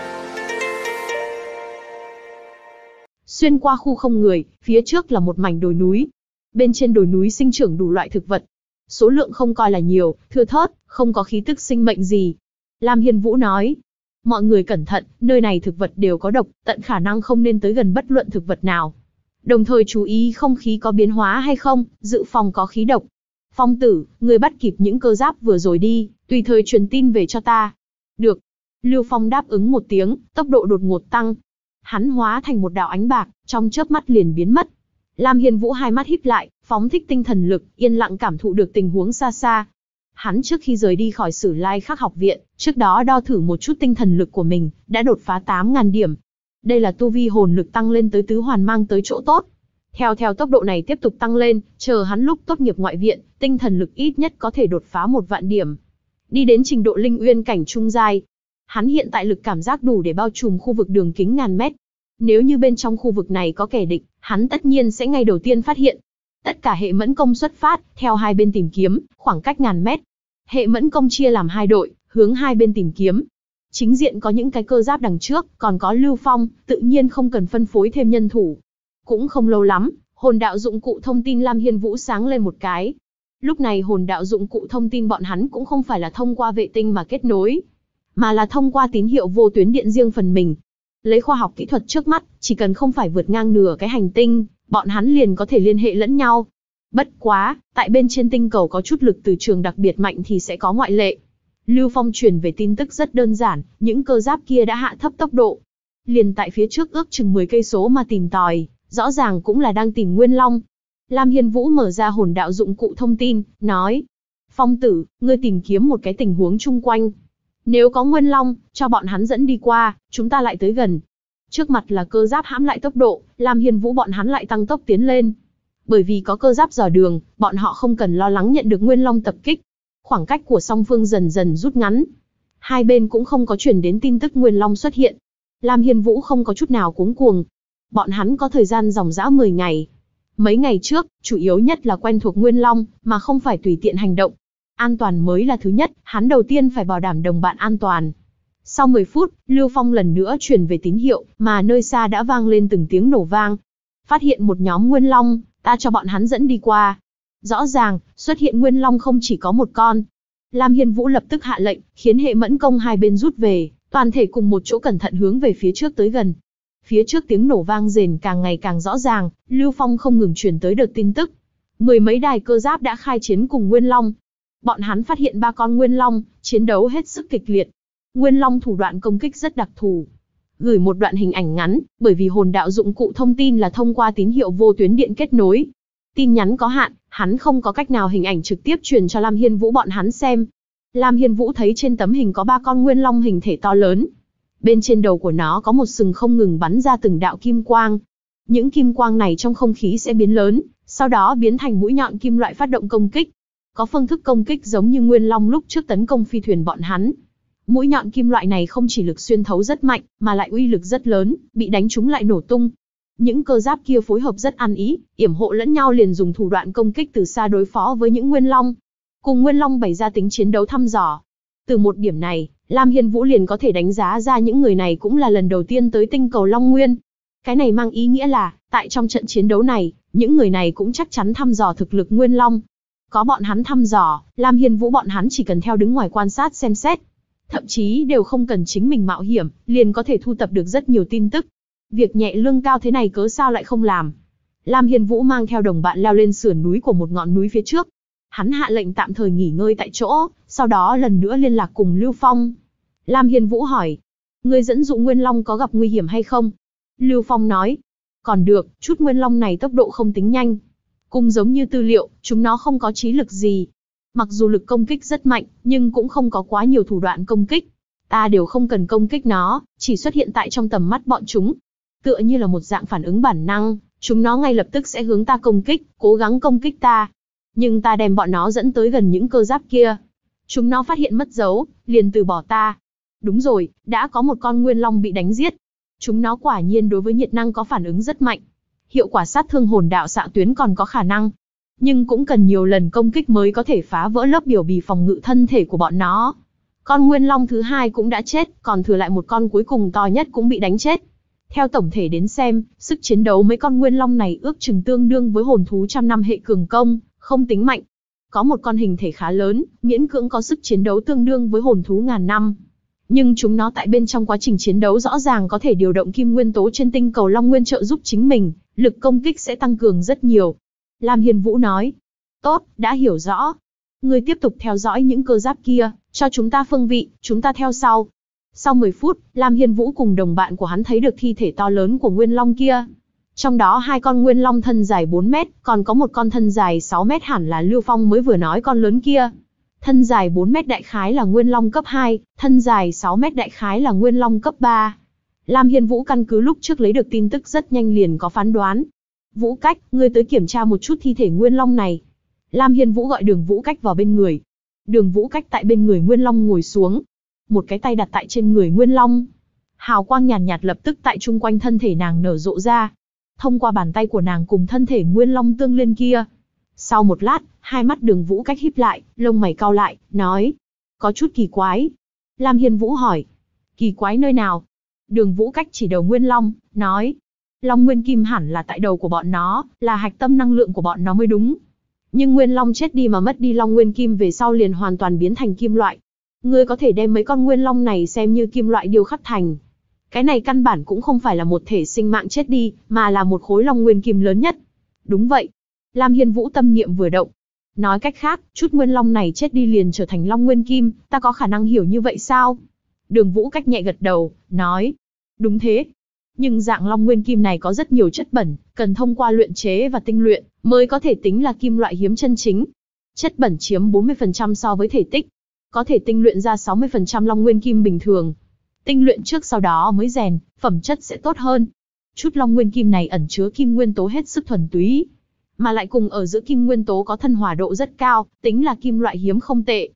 Xuyên qua khu không người, phía trước là một mảnh đồi núi. Bên trên đồi núi sinh trưởng đủ loại thực vật. Số lượng không coi là nhiều, thưa thớt, không có khí tức sinh mệnh gì. Lam Hiên Vũ nói. Mọi người cẩn thận, nơi này thực vật đều có độc, tận khả năng không nên tới gần bất luận thực vật nào. Đồng thời chú ý không khí có biến hóa hay không, dự phòng có khí độc. Phong tử, người bắt kịp những cơ giáp vừa rồi đi, tùy thời truyền tin về cho ta. Được. Lưu Phong đáp ứng một tiếng, tốc độ đột ngột tăng. Hắn hóa thành một đạo ánh bạc, trong chớp mắt liền biến mất. Lam Hiên Vũ hai mắt híp lại, phóng thích tinh thần lực, yên lặng cảm thụ được tình huống xa xa. Hắn trước khi rời đi khỏi Sử Lai Khắc học viện, trước đó đo thử một chút tinh thần lực của mình, đã đột phá 8.000 điểm. Đây là tu vi hồn lực tăng lên tới tứ hoàn mang tới chỗ tốt. Theo tốc độ này tiếp tục tăng lên, chờ hắn lúc tốt nghiệp ngoại viện, tinh thần lực ít nhất có thể đột phá 1.000.000 điểm. Đi đến trình độ linh uyên cảnh trung giai. Hắn hiện tại lực cảm giác đủ để bao trùm khu vực đường kính ngàn mét. Nếu như bên trong khu vực này có kẻ địch, hắn tất nhiên sẽ ngay đầu tiên phát hiện. Tất cả hệ mẫn công xuất phát, theo hai bên tìm kiếm, khoảng cách ngàn mét. Hệ mẫn công chia làm hai đội, hướng hai bên tìm kiếm. Chính diện có những cái cơ giáp đằng trước, còn có Lưu Phong, tự nhiên không cần phân phối thêm nhân thủ. Cũng không lâu lắm, hồn đạo dụng cụ thông tin Lam Hiên Vũ sáng lên một cái. Lúc này hồn đạo dụng cụ thông tin bọn hắn cũng không phải là thông qua vệ tinh mà kết nối, mà là thông qua tín hiệu vô tuyến điện riêng phần mình. Lấy khoa học kỹ thuật trước mắt, chỉ cần không phải vượt ngang nửa cái hành tinh, bọn hắn liền có thể liên hệ lẫn nhau. Bất quá, tại bên trên tinh cầu có chút lực từ trường đặc biệt mạnh thì sẽ có ngoại lệ. Lưu Phong truyền về tin tức rất đơn giản, những cơ giáp kia đã hạ thấp tốc độ. Liền tại phía trước ước chừng 10 cây số mà tìm tòi, rõ ràng cũng là đang tìm Nguyên Long. Lam Hiên Vũ mở ra hồn đạo dụng cụ thông tin, nói. Phong tử, ngươi tìm kiếm một cái tình huống chung quanh. Nếu có Nguyên Long, cho bọn hắn dẫn đi qua, chúng ta lại tới gần. Trước mặt là cơ giáp hãm lại tốc độ, Lam Hiên Vũ bọn hắn lại tăng tốc tiến lên. Bởi vì có cơ giáp dò đường, bọn họ không cần lo lắng nhận được Nguyên Long tập kích. Khoảng cách của song phương dần dần rút ngắn. Hai bên cũng không có truyền đến tin tức Nguyên Long xuất hiện. Lam Hiên Vũ không có chút nào cuống cuồng. Bọn hắn có thời gian ròng rã 10 ngày. Mấy ngày trước, chủ yếu nhất là quen thuộc Nguyên Long, mà không phải tùy tiện hành động. An toàn mới là thứ nhất, hắn đầu tiên phải bảo đảm đồng bạn an toàn. Sau 10 phút, Lưu Phong lần nữa truyền về tín hiệu, mà nơi xa đã vang lên từng tiếng nổ vang. Phát hiện một nhóm Nguyên Long, ta cho bọn hắn dẫn đi qua. Rõ ràng, xuất hiện Nguyên Long không chỉ có một con. Lam Hiên Vũ lập tức hạ lệnh, khiến hệ mẫn công hai bên rút về, toàn thể cùng một chỗ cẩn thận hướng về phía trước tới gần. Phía trước tiếng nổ vang rền càng ngày càng rõ ràng, Lưu Phong không ngừng truyền tới đợt tin tức. Mười mấy đài cơ giáp đã khai chiến cùng Nguyên Long. Bọn hắn phát hiện 3 con Nguyên Long, chiến đấu hết sức kịch liệt. Nguyên Long thủ đoạn công kích rất đặc thù. Gửi một đoạn hình ảnh ngắn, bởi vì hồn đạo dụng cụ thông tin là thông qua tín hiệu vô tuyến điện kết nối. Tin nhắn có hạn, hắn không có cách nào hình ảnh trực tiếp truyền cho Lam Hiên Vũ bọn hắn xem. Lam Hiên Vũ thấy trên tấm hình có 3 con Nguyên Long hình thể to lớn. Bên trên đầu của nó có một sừng không ngừng bắn ra từng đạo kim quang. Những kim quang này trong không khí sẽ biến lớn, sau đó biến thành mũi nhọn kim loại phát động công kích. Có phương thức công kích giống như Nguyên Long lúc trước tấn công phi thuyền bọn hắn. Mũi nhọn kim loại này không chỉ lực xuyên thấu rất mạnh, mà lại uy lực rất lớn, bị đánh trúng lại nổ tung. Những cơ giáp kia phối hợp rất ăn ý, yểm hộ lẫn nhau liền dùng thủ đoạn công kích từ xa đối phó với những Nguyên Long. Cùng Nguyên Long bày ra tính chiến đấu thăm dò. Từ một điểm này, Lam Hiên Vũ liền có thể đánh giá ra những người này cũng là lần đầu tiên tới tinh cầu Long Nguyên. Cái này mang ý nghĩa là, tại trong trận chiến đấu này, những người này cũng chắc chắn thăm dò thực lực Nguyên Long. Có bọn hắn thăm dò, Lam Hiên Vũ bọn hắn chỉ cần theo đứng ngoài quan sát xem xét. Thậm chí đều không cần chính mình mạo hiểm, liền có thể thu tập được rất nhiều tin tức. Việc nhẹ lương cao thế này cớ sao lại không làm. Lam Hiên Vũ mang theo đồng bạn leo lên sườn núi của một ngọn núi phía trước. Hắn hạ lệnh tạm thời nghỉ ngơi tại chỗ, sau đó lần nữa liên lạc cùng Lưu Phong. Lam Hiên Vũ hỏi, người dẫn dụ Nguyên Long có gặp nguy hiểm hay không? Lưu Phong nói, còn được, chút Nguyên Long này tốc độ không tính nhanh. Cùng giống như tư liệu, chúng nó không có trí lực gì. Mặc dù lực công kích rất mạnh, nhưng cũng không có quá nhiều thủ đoạn công kích. Ta đều không cần công kích nó, chỉ xuất hiện tại trong tầm mắt bọn chúng. Tựa như là một dạng phản ứng bản năng, chúng nó ngay lập tức sẽ hướng ta công kích, cố gắng công kích ta. Nhưng ta đem bọn nó dẫn tới gần những cơ giáp kia. Chúng nó phát hiện mất dấu, liền từ bỏ ta. Đúng rồi, đã có một con Nguyên Long bị đánh giết. Chúng nó quả nhiên đối với nhiệt năng có phản ứng rất mạnh. Hiệu quả sát thương hồn đạo xạ tuyến còn có khả năng. Nhưng cũng cần nhiều lần công kích mới có thể phá vỡ lớp biểu bì phòng ngự thân thể của bọn nó. Con Nguyên Long thứ hai cũng đã chết, còn thừa lại một con cuối cùng to nhất cũng bị đánh chết. Theo tổng thể đến xem, sức chiến đấu mấy con Nguyên Long này ước chừng tương đương với hồn thú trăm năm hệ cường công, không tính mạnh. Có một con hình thể khá lớn, miễn cưỡng có sức chiến đấu tương đương với hồn thú ngàn năm. Nhưng chúng nó tại bên trong quá trình chiến đấu rõ ràng có thể điều động kim nguyên tố trên tinh cầu Long Nguyên trợ giúp chính mình, lực công kích sẽ tăng cường rất nhiều. Lam Hiên Vũ nói, tốt, đã hiểu rõ. Ngươi tiếp tục theo dõi những cơ giáp kia, cho chúng ta phương vị, chúng ta theo sau. Sau 10 phút, Lam Hiên Vũ cùng đồng bạn của hắn thấy được thi thể to lớn của Nguyên Long kia. Trong đó 2 con Nguyên Long thân dài 4 mét, còn có một con thân dài 6 mét hẳn là Lưu Phong mới vừa nói con lớn kia. Thân dài 4 mét đại khái là Nguyên Long cấp 2, thân dài 6 mét đại khái là Nguyên Long cấp 3. Lam Hiên Vũ căn cứ lúc trước lấy được tin tức rất nhanh liền có phán đoán. Vũ Cách, ngươi tới kiểm tra một chút thi thể Nguyên Long này. Lam Hiên Vũ gọi Đường Vũ Cách vào bên người. Đường Vũ Cách tại bên người Nguyên Long ngồi xuống. Một cái tay đặt tại trên người Nguyên Long. Hào quang nhàn nhạt lập tức tại chung quanh thân thể nàng nở rộ ra. Thông qua bàn tay của nàng cùng thân thể Nguyên Long tương liên kia. Sau một lát, hai mắt Đường Vũ Cách híp lại, lông mày cau lại, nói. Có chút kỳ quái. Lam Hiên Vũ hỏi. Kỳ quái nơi nào? Đường Vũ Cách chỉ đầu Nguyên Long, nói. Long Nguyên Kim hẳn là tại đầu của bọn nó, là hạch tâm năng lượng của bọn nó mới đúng. Nhưng Nguyên Long chết đi mà mất đi Long Nguyên Kim về sau liền hoàn toàn biến thành kim loại. Ngươi có thể đem mấy con Nguyên Long này xem như kim loại điêu khắc thành. Cái này căn bản cũng không phải là một thể sinh mạng chết đi, mà là một khối Long Nguyên Kim lớn nhất. Đúng vậy. Lam Hiên Vũ tâm niệm vừa động. Nói cách khác, chút Nguyên Long này chết đi liền trở thành Long Nguyên Kim, ta có khả năng hiểu như vậy sao? Đường Vũ Cách nhẹ gật đầu, nói. Đúng thế. Nhưng dạng Long Nguyên Kim này có rất nhiều chất bẩn, cần thông qua luyện chế và tinh luyện, mới có thể tính là kim loại hiếm chân chính. Chất bẩn chiếm 40% so với thể tích. Có thể tinh luyện ra 60% Long Nguyên Kim bình thường. Tinh luyện trước sau đó mới rèn, phẩm chất sẽ tốt hơn. Chút Long Nguyên Kim này ẩn chứa kim nguyên tố hết sức thuần túy. Mà lại cùng ở giữa kim nguyên tố có thân hòa độ rất cao, tính là kim loại hiếm không tệ.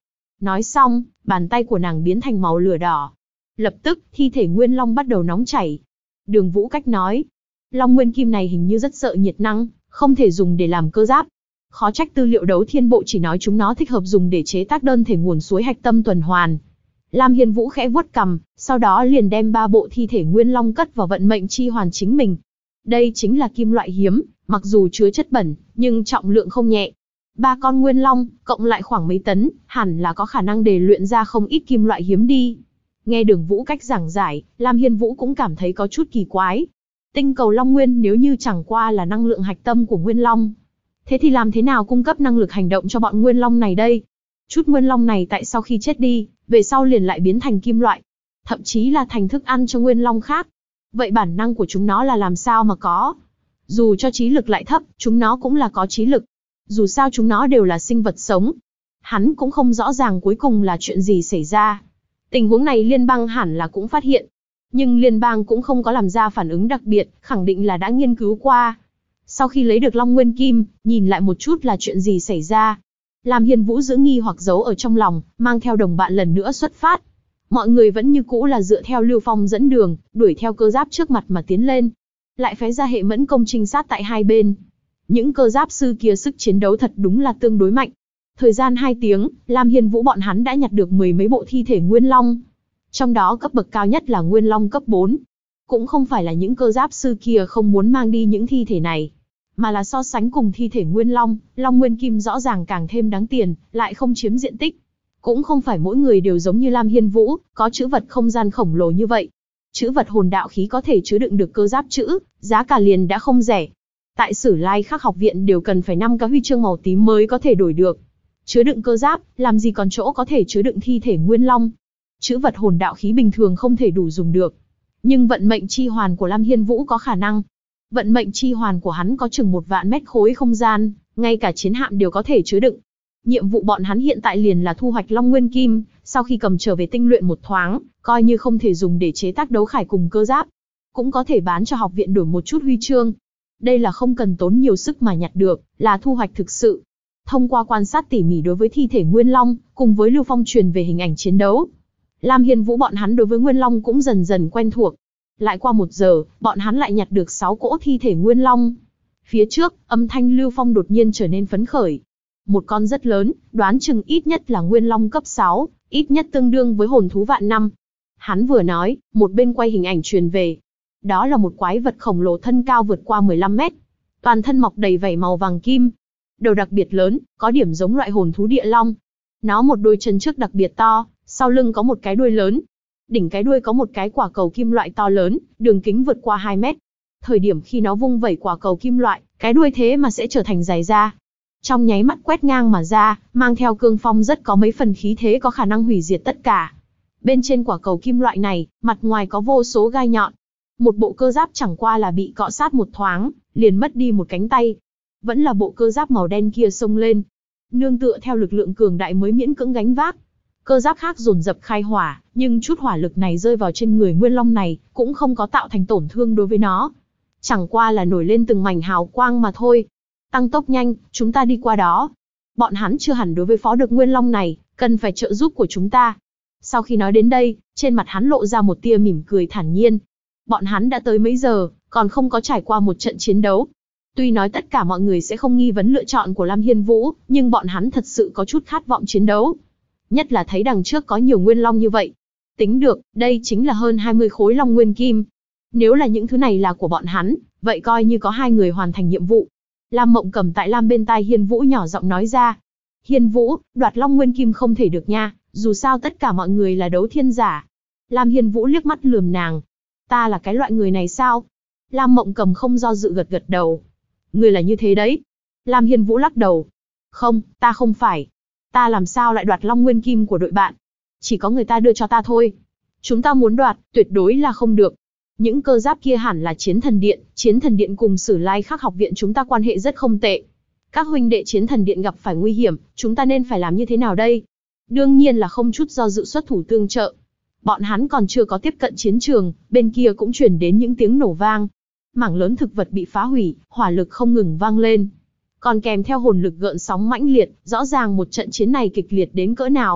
Nói xong, bàn tay của nàng biến thành màu lửa đỏ. Lập tức, thi thể Nguyên Long bắt đầu nóng chảy. Đường Vũ Cách nói, Long Nguyên Kim này hình như rất sợ nhiệt năng, không thể dùng để làm cơ giáp. Khó trách tư liệu đấu thiên bộ chỉ nói chúng nó thích hợp dùng để chế tác đơn thể nguồn suối hạch tâm tuần hoàn. Lam Hiên Vũ khẽ vuốt cằm, sau đó liền đem 3 bộ thi thể Nguyên Long cất vào vận mệnh chi hoàn chính mình. Đây chính là kim loại hiếm, mặc dù chứa chất bẩn, nhưng trọng lượng không nhẹ. 3 con Nguyên Long, cộng lại khoảng mấy tấn, hẳn là có khả năng để luyện ra không ít kim loại hiếm đi. Nghe Đường Vũ Cách giảng giải, Lam Hiên Vũ cũng cảm thấy có chút kỳ quái. Tinh cầu Long Nguyên nếu như chẳng qua là năng lượng hạch tâm của Nguyên Long, thế thì làm thế nào cung cấp năng lực hành động cho bọn Nguyên Long này đây? Chút Nguyên Long này tại sao khi chết đi, về sau liền lại biến thành kim loại, thậm chí là thành thức ăn cho Nguyên Long khác. Vậy bản năng của chúng nó là làm sao mà có? Dù cho trí lực lại thấp, chúng nó cũng là có trí lực. Dù sao chúng nó đều là sinh vật sống. Hắn cũng không rõ ràng cuối cùng là chuyện gì xảy ra. Tình huống này Liên bang hẳn là cũng phát hiện. Nhưng Liên bang cũng không có làm ra phản ứng đặc biệt, khẳng định là đã nghiên cứu qua. Sau khi lấy được Long Nguyên Kim, nhìn lại một chút là chuyện gì xảy ra. Lam Hiên Vũ giữ nghi hoặc giấu ở trong lòng, mang theo đồng bạn lần nữa xuất phát. Mọi người vẫn như cũ là dựa theo Lưu Phong dẫn đường, đuổi theo cơ giáp trước mặt mà tiến lên. Lại phái ra hệ mẫn công trinh sát tại hai bên. Những cơ giáp sư kia sức chiến đấu thật đúng là tương đối mạnh. Thời gian 2 tiếng, Lam Hiên Vũ bọn hắn đã nhặt được 10 mấy bộ thi thể Nguyên Long. Trong đó cấp bậc cao nhất là Nguyên Long cấp 4. Cũng không phải là những cơ giáp sư kia không muốn mang đi những thi thể này, mà là so sánh cùng thi thể Nguyên Long, Long Nguyên Kim rõ ràng càng thêm đáng tiền, lại không chiếm diện tích. Cũng không phải mỗi người đều giống như Lam Hiên Vũ, có trữ vật không gian khổng lồ như vậy. Trữ vật hồn đạo khí có thể chứa đựng được cơ giáp chữ, giá cả liền đã không rẻ. Tại Sử Lai Khắc học viện đều cần phải 5 cái huy chương màu tím mới có thể đổi được. Chứa đựng cơ giáp, làm gì còn chỗ có thể chứa đựng thi thể Nguyên Long. Trữ vật hồn đạo khí bình thường không thể đủ dùng được. Nhưng vận mệnh chi hoàn của Lam Hiên Vũ có khả năng. Vận mệnh chi hoàn của hắn có chừng 1 vạn mét khối không gian, ngay cả chiến hạm đều có thể chứa đựng. Nhiệm vụ bọn hắn hiện tại liền là thu hoạch Long Nguyên Kim, sau khi cầm trở về tinh luyện một thoáng, coi như không thể dùng để chế tác đấu khải cùng cơ giáp, cũng có thể bán cho học viện đổi một chút huy chương. Đây là không cần tốn nhiều sức mà nhặt được, là thu hoạch thực sự. Thông qua quan sát tỉ mỉ đối với thi thể Nguyên Long, cùng với Lưu Phong truyền về hình ảnh chiến đấu, Lam Hiên Vũ bọn hắn đối với Nguyên Long cũng dần dần quen thuộc. Lại qua 1 giờ, bọn hắn lại nhặt được 6 cỗ thi thể Nguyên Long. Phía trước, âm thanh Lưu Phong đột nhiên trở nên phấn khởi. Một con rất lớn, đoán chừng ít nhất là Nguyên Long cấp 6, ít nhất tương đương với hồn thú vạn năm. Hắn vừa nói, một bên quay hình ảnh truyền về. Đó là một quái vật khổng lồ thân cao vượt qua 15 mét. Toàn thân mọc đầy vảy màu vàng kim. Đầu đặc biệt lớn, có điểm giống loại hồn thú địa long. Nó một đôi chân trước đặc biệt to, sau lưng có một cái đuôi lớn. Đỉnh cái đuôi có một cái quả cầu kim loại to lớn, đường kính vượt qua 2 mét. Thời điểm khi nó vung vẩy quả cầu kim loại, cái đuôi thế mà sẽ trở thành dài ra. Trong nháy mắt quét ngang mà ra, mang theo cương phong rất có mấy phần khí thế có khả năng hủy diệt tất cả. Bên trên quả cầu kim loại này, mặt ngoài có vô số gai nhọn. Một bộ cơ giáp chẳng qua là bị cọ sát một thoáng, liền mất đi một cánh tay. Vẫn là bộ cơ giáp màu đen kia xông lên. Nương tựa theo lực lượng cường đại mới miễn cưỡng gánh vác. Cơ giáp khác dồn dập khai hỏa, nhưng chút hỏa lực này rơi vào trên người Nguyên Long này, cũng không có tạo thành tổn thương đối với nó. Chẳng qua là nổi lên từng mảnh hào quang mà thôi. Tăng tốc nhanh, chúng ta đi qua đó. Bọn hắn chưa hẳn đối với phó được Nguyên Long này, cần phải trợ giúp của chúng ta. Sau khi nói đến đây, trên mặt hắn lộ ra một tia mỉm cười thản nhiên. Bọn hắn đã tới mấy giờ, còn không có trải qua một trận chiến đấu. Tuy nói tất cả mọi người sẽ không nghi vấn lựa chọn của Lam Hiên Vũ, nhưng bọn hắn thật sự có chút khát vọng chiến đấu. Nhất là thấy đằng trước có nhiều Nguyên Long như vậy. Tính được, đây chính là hơn 20 khối Long Nguyên Kim. Nếu là những thứ này là của bọn hắn, vậy coi như có 2 người hoàn thành nhiệm vụ. Lam Mộng Cầm tại Lam bên tai Hiên Vũ nhỏ giọng nói ra. Hiên Vũ, đoạt Long Nguyên Kim không thể được nha, dù sao tất cả mọi người là đấu thiên giả. Lam Hiên Vũ liếc mắt lườm nàng. Ta là cái loại người này sao? Lam Mộng Cầm không do dự gật gật đầu. Người là như thế đấy. Lam Hiên Vũ lắc đầu. Không, ta không phải. Ta làm sao lại đoạt Long Nguyên Kim của đội bạn? Chỉ có người ta đưa cho ta thôi. Chúng ta muốn đoạt, tuyệt đối là không được. Những cơ giáp kia hẳn là Chiến Thần Điện cùng Sử Lai Khắc học viện chúng ta quan hệ rất không tệ. Các huynh đệ Chiến Thần Điện gặp phải nguy hiểm, chúng ta nên phải làm như thế nào đây? Đương nhiên là không chút do dự xuất thủ tương trợ. Bọn hắn còn chưa có tiếp cận chiến trường, bên kia cũng truyền đến những tiếng nổ vang. Mảng lớn thực vật bị phá hủy, hỏa lực không ngừng vang lên. Còn kèm theo hồn lực gợn sóng mãnh liệt, rõ ràng một trận chiến này kịch liệt đến cỡ nào.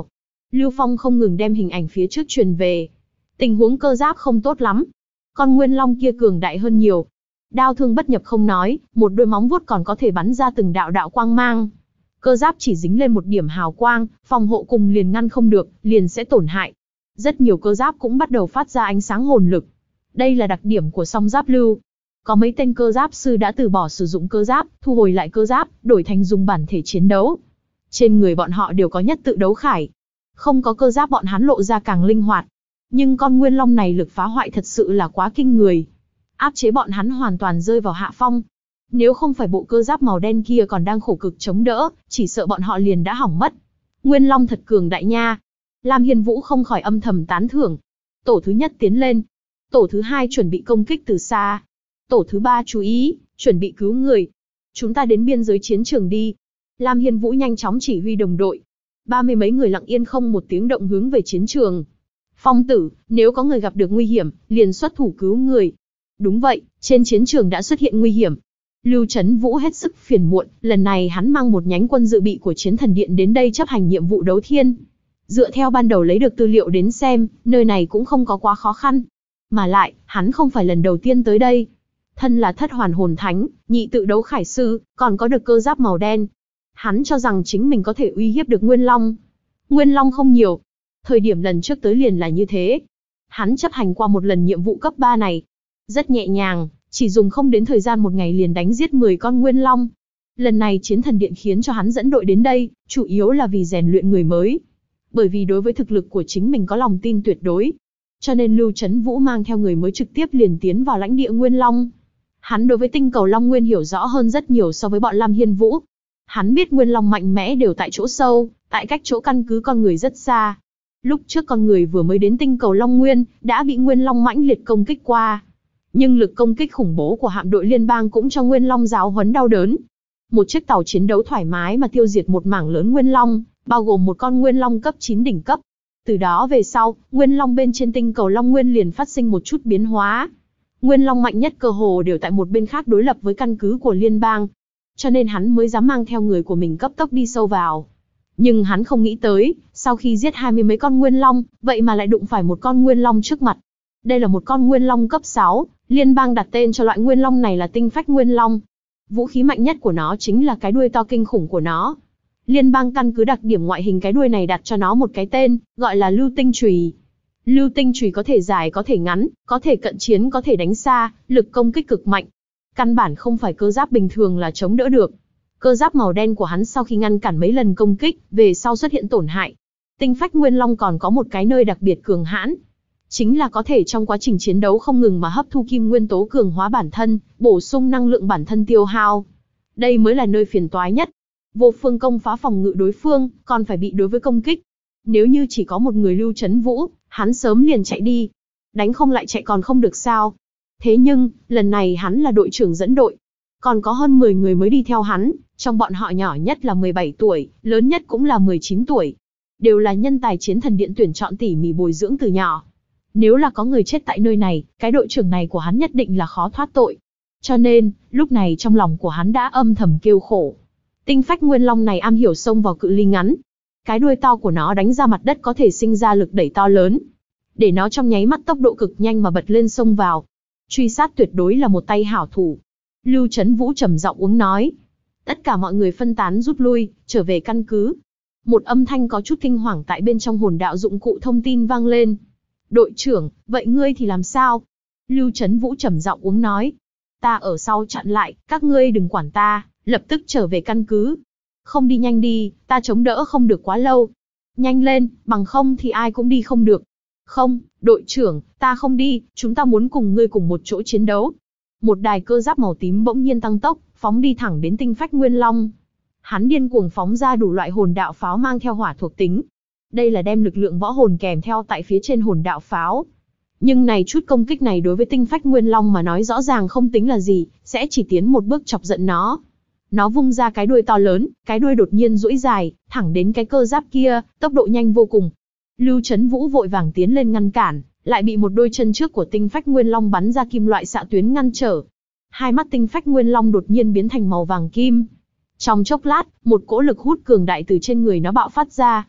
Lưu Phong không ngừng đem hình ảnh phía trước truyền về. Tình huống cơ giáp không tốt lắm. Con Nguyên Long kia cường đại hơn nhiều. Đao thương bất nhập không nói, một đôi móng vuốt còn có thể bắn ra từng đạo đạo quang mang. Cơ giáp chỉ dính lên một điểm hào quang, phòng hộ cùng liền ngăn không được, liền sẽ tổn hại. Rất nhiều cơ giáp cũng bắt đầu phát ra ánh sáng hồn lực. Đây là đặc điểm của song giáp lưu. Có mấy tên cơ giáp sư đã từ bỏ sử dụng cơ giáp, thu hồi lại cơ giáp, đổi thành dùng bản thể chiến đấu. Trên người bọn họ đều có nhất tự đấu khải. Không có cơ giáp bọn hắn lộ ra càng linh hoạt. Nhưng con Nguyên Long này lực phá hoại thật sự là quá kinh người. Áp chế bọn hắn hoàn toàn rơi vào hạ phong. Nếu không phải bộ cơ giáp màu đen kia còn đang khổ cực chống đỡ, chỉ sợ bọn họ liền đã hỏng mất. Nguyên Long thật cường đại nha. Lam Hiên Vũ không khỏi âm thầm tán thưởng. Tổ thứ nhất tiến lên. Tổ thứ hai chuẩn bị công kích từ xa. Tổ thứ ba chú ý, chuẩn bị cứu người. Chúng ta đến biên giới chiến trường đi. Lam Hiên Vũ nhanh chóng chỉ huy đồng đội. 30 mấy người lặng yên không một tiếng động hướng về chiến trường. Phong tử, nếu có người gặp được nguy hiểm, liền xuất thủ cứu người. Đúng vậy, trên chiến trường đã xuất hiện nguy hiểm. Lưu Chấn Vũ hết sức phiền muộn, lần này hắn mang một nhánh quân dự bị của Chiến Thần Điện đến đây chấp hành nhiệm vụ đấu thiên. Dựa theo ban đầu lấy được tư liệu đến xem, nơi này cũng không có quá khó khăn. Mà lại, hắn không phải lần đầu tiên tới đây. Thân là thất hoàn hồn thánh, nhị tự đấu khải sư, còn có được cơ giáp màu đen. Hắn cho rằng chính mình có thể uy hiếp được Nguyên Long. Nguyên Long không nhiều. Thời điểm lần trước tới liền là như thế. Hắn chấp hành qua một lần nhiệm vụ cấp 3 này. Rất nhẹ nhàng, chỉ dùng không đến thời gian một ngày liền đánh giết 10 con Nguyên Long. Lần này Chiến Thần Điện khiến cho hắn dẫn đội đến đây, chủ yếu là vì rèn luyện người mới. Bởi vì đối với thực lực của chính mình có lòng tin tuyệt đối. Cho nên Lưu Chấn Vũ mang theo người mới trực tiếp liền tiến vào lãnh địa Nguyên Long. Hắn đối với tinh cầu Long Nguyên hiểu rõ hơn rất nhiều so với bọn Lam Hiên Vũ. Hắn biết Nguyên Long mạnh mẽ đều tại chỗ sâu, tại cách chỗ căn cứ con người rất xa. Lúc trước con người vừa mới đến tinh cầu Long Nguyên, đã bị Nguyên Long mãnh liệt công kích qua. Nhưng lực công kích khủng bố của hạm đội liên bang cũng cho Nguyên Long giáo huấn đau đớn. Một chiếc tàu chiến đấu thoải mái mà tiêu diệt một mảng lớn Nguyên Long, bao gồm một con Nguyên Long cấp 9 đỉnh cấp. Từ đó về sau, Nguyên Long bên trên tinh cầu Long Nguyên liền phát sinh một chút biến hóa. Nguyên Long mạnh nhất cơ hồ đều tại một bên khác đối lập với căn cứ của liên bang. Cho nên hắn mới dám mang theo người của mình cấp tốc đi sâu vào. Nhưng hắn không nghĩ tới, sau khi giết 20 mấy con Nguyên Long, vậy mà lại đụng phải một con Nguyên Long trước mặt. Đây là một con Nguyên Long cấp 6, liên bang đặt tên cho loại Nguyên Long này là tinh phách Nguyên Long. Vũ khí mạnh nhất của nó chính là cái đuôi to kinh khủng của nó. Liên bang căn cứ đặc điểm ngoại hình cái đuôi này đặt cho nó một cái tên, gọi là lưu tinh chùy. Lưu tinh chùy có thể dài có thể ngắn, có thể cận chiến có thể đánh xa, lực công kích cực mạnh. Căn bản không phải cơ giáp bình thường là chống đỡ được. Cơ giáp màu đen của hắn sau khi ngăn cản mấy lần công kích, về sau xuất hiện tổn hại. Tinh phách Nguyên Long còn có một cái nơi đặc biệt cường hãn. Chính là có thể trong quá trình chiến đấu không ngừng mà hấp thu kim nguyên tố cường hóa bản thân, bổ sung năng lượng bản thân tiêu hao. Đây mới là nơi phiền toái nhất. Vô phương công phá phòng ngự đối phương, còn phải bị đối với công kích. Nếu như chỉ có một người Lưu Chấn Vũ, hắn sớm liền chạy đi. Đánh không lại chạy còn không được sao. Thế nhưng, lần này hắn là đội trưởng dẫn đội. Còn có hơn 10 người mới đi theo hắn, trong bọn họ nhỏ nhất là 17 tuổi, lớn nhất cũng là 19 tuổi. Đều là nhân tài Chiến Thần Điện tuyển chọn tỉ mỉ bồi dưỡng từ nhỏ. Nếu là có người chết tại nơi này, cái đội trưởng này của hắn nhất định là khó thoát tội. Cho nên, lúc này trong lòng của hắn đã âm thầm kêu khổ. Tinh phách Nguyên Long này am hiểu xông vào cự ly ngắn. Cái đuôi to của nó đánh ra mặt đất có thể sinh ra lực đẩy to lớn. Để nó trong nháy mắt tốc độ cực nhanh mà bật lên xông vào. Truy sát tuyệt đối là một tay hảo thủ. Lưu Chấn Vũ trầm giọng uống nói. Tất cả mọi người phân tán rút lui, trở về căn cứ. Một âm thanh có chút kinh hoàng tại bên trong hồn đạo dụng cụ thông tin vang lên. Đội trưởng, vậy ngươi thì làm sao? Lưu Chấn Vũ trầm giọng uống nói. Ta ở sau chặn lại, các ngươi đừng quản ta, lập tức trở về căn cứ. Không đi nhanh đi, ta chống đỡ không được quá lâu. Nhanh lên, bằng không thì ai cũng đi không được. Không, đội trưởng, ta không đi, chúng ta muốn cùng ngươi cùng một chỗ chiến đấu. Một đài cơ giáp màu tím bỗng nhiên tăng tốc, phóng đi thẳng đến tinh phách Nguyên Long. Hắn điên cuồng phóng ra đủ loại hồn đạo pháo mang theo hỏa thuộc tính. Đây là đem lực lượng võ hồn kèm theo tại phía trên hồn đạo pháo. Nhưng này chút công kích này đối với tinh phách Nguyên Long mà nói rõ ràng không tính là gì, sẽ chỉ tiến một bước chọc giận nó. Nó vung ra cái đuôi to lớn, cái đuôi đột nhiên duỗi dài, thẳng đến cái cơ giáp kia, tốc độ nhanh vô cùng. Lưu Chấn Vũ vội vàng tiến lên ngăn cản, lại bị một đôi chân trước của tinh phách Nguyên Long bắn ra kim loại xạ tuyến ngăn trở. Hai mắt tinh phách Nguyên Long đột nhiên biến thành màu vàng kim. Trong chốc lát, một cỗ lực hút cường đại từ trên người nó bạo phát ra.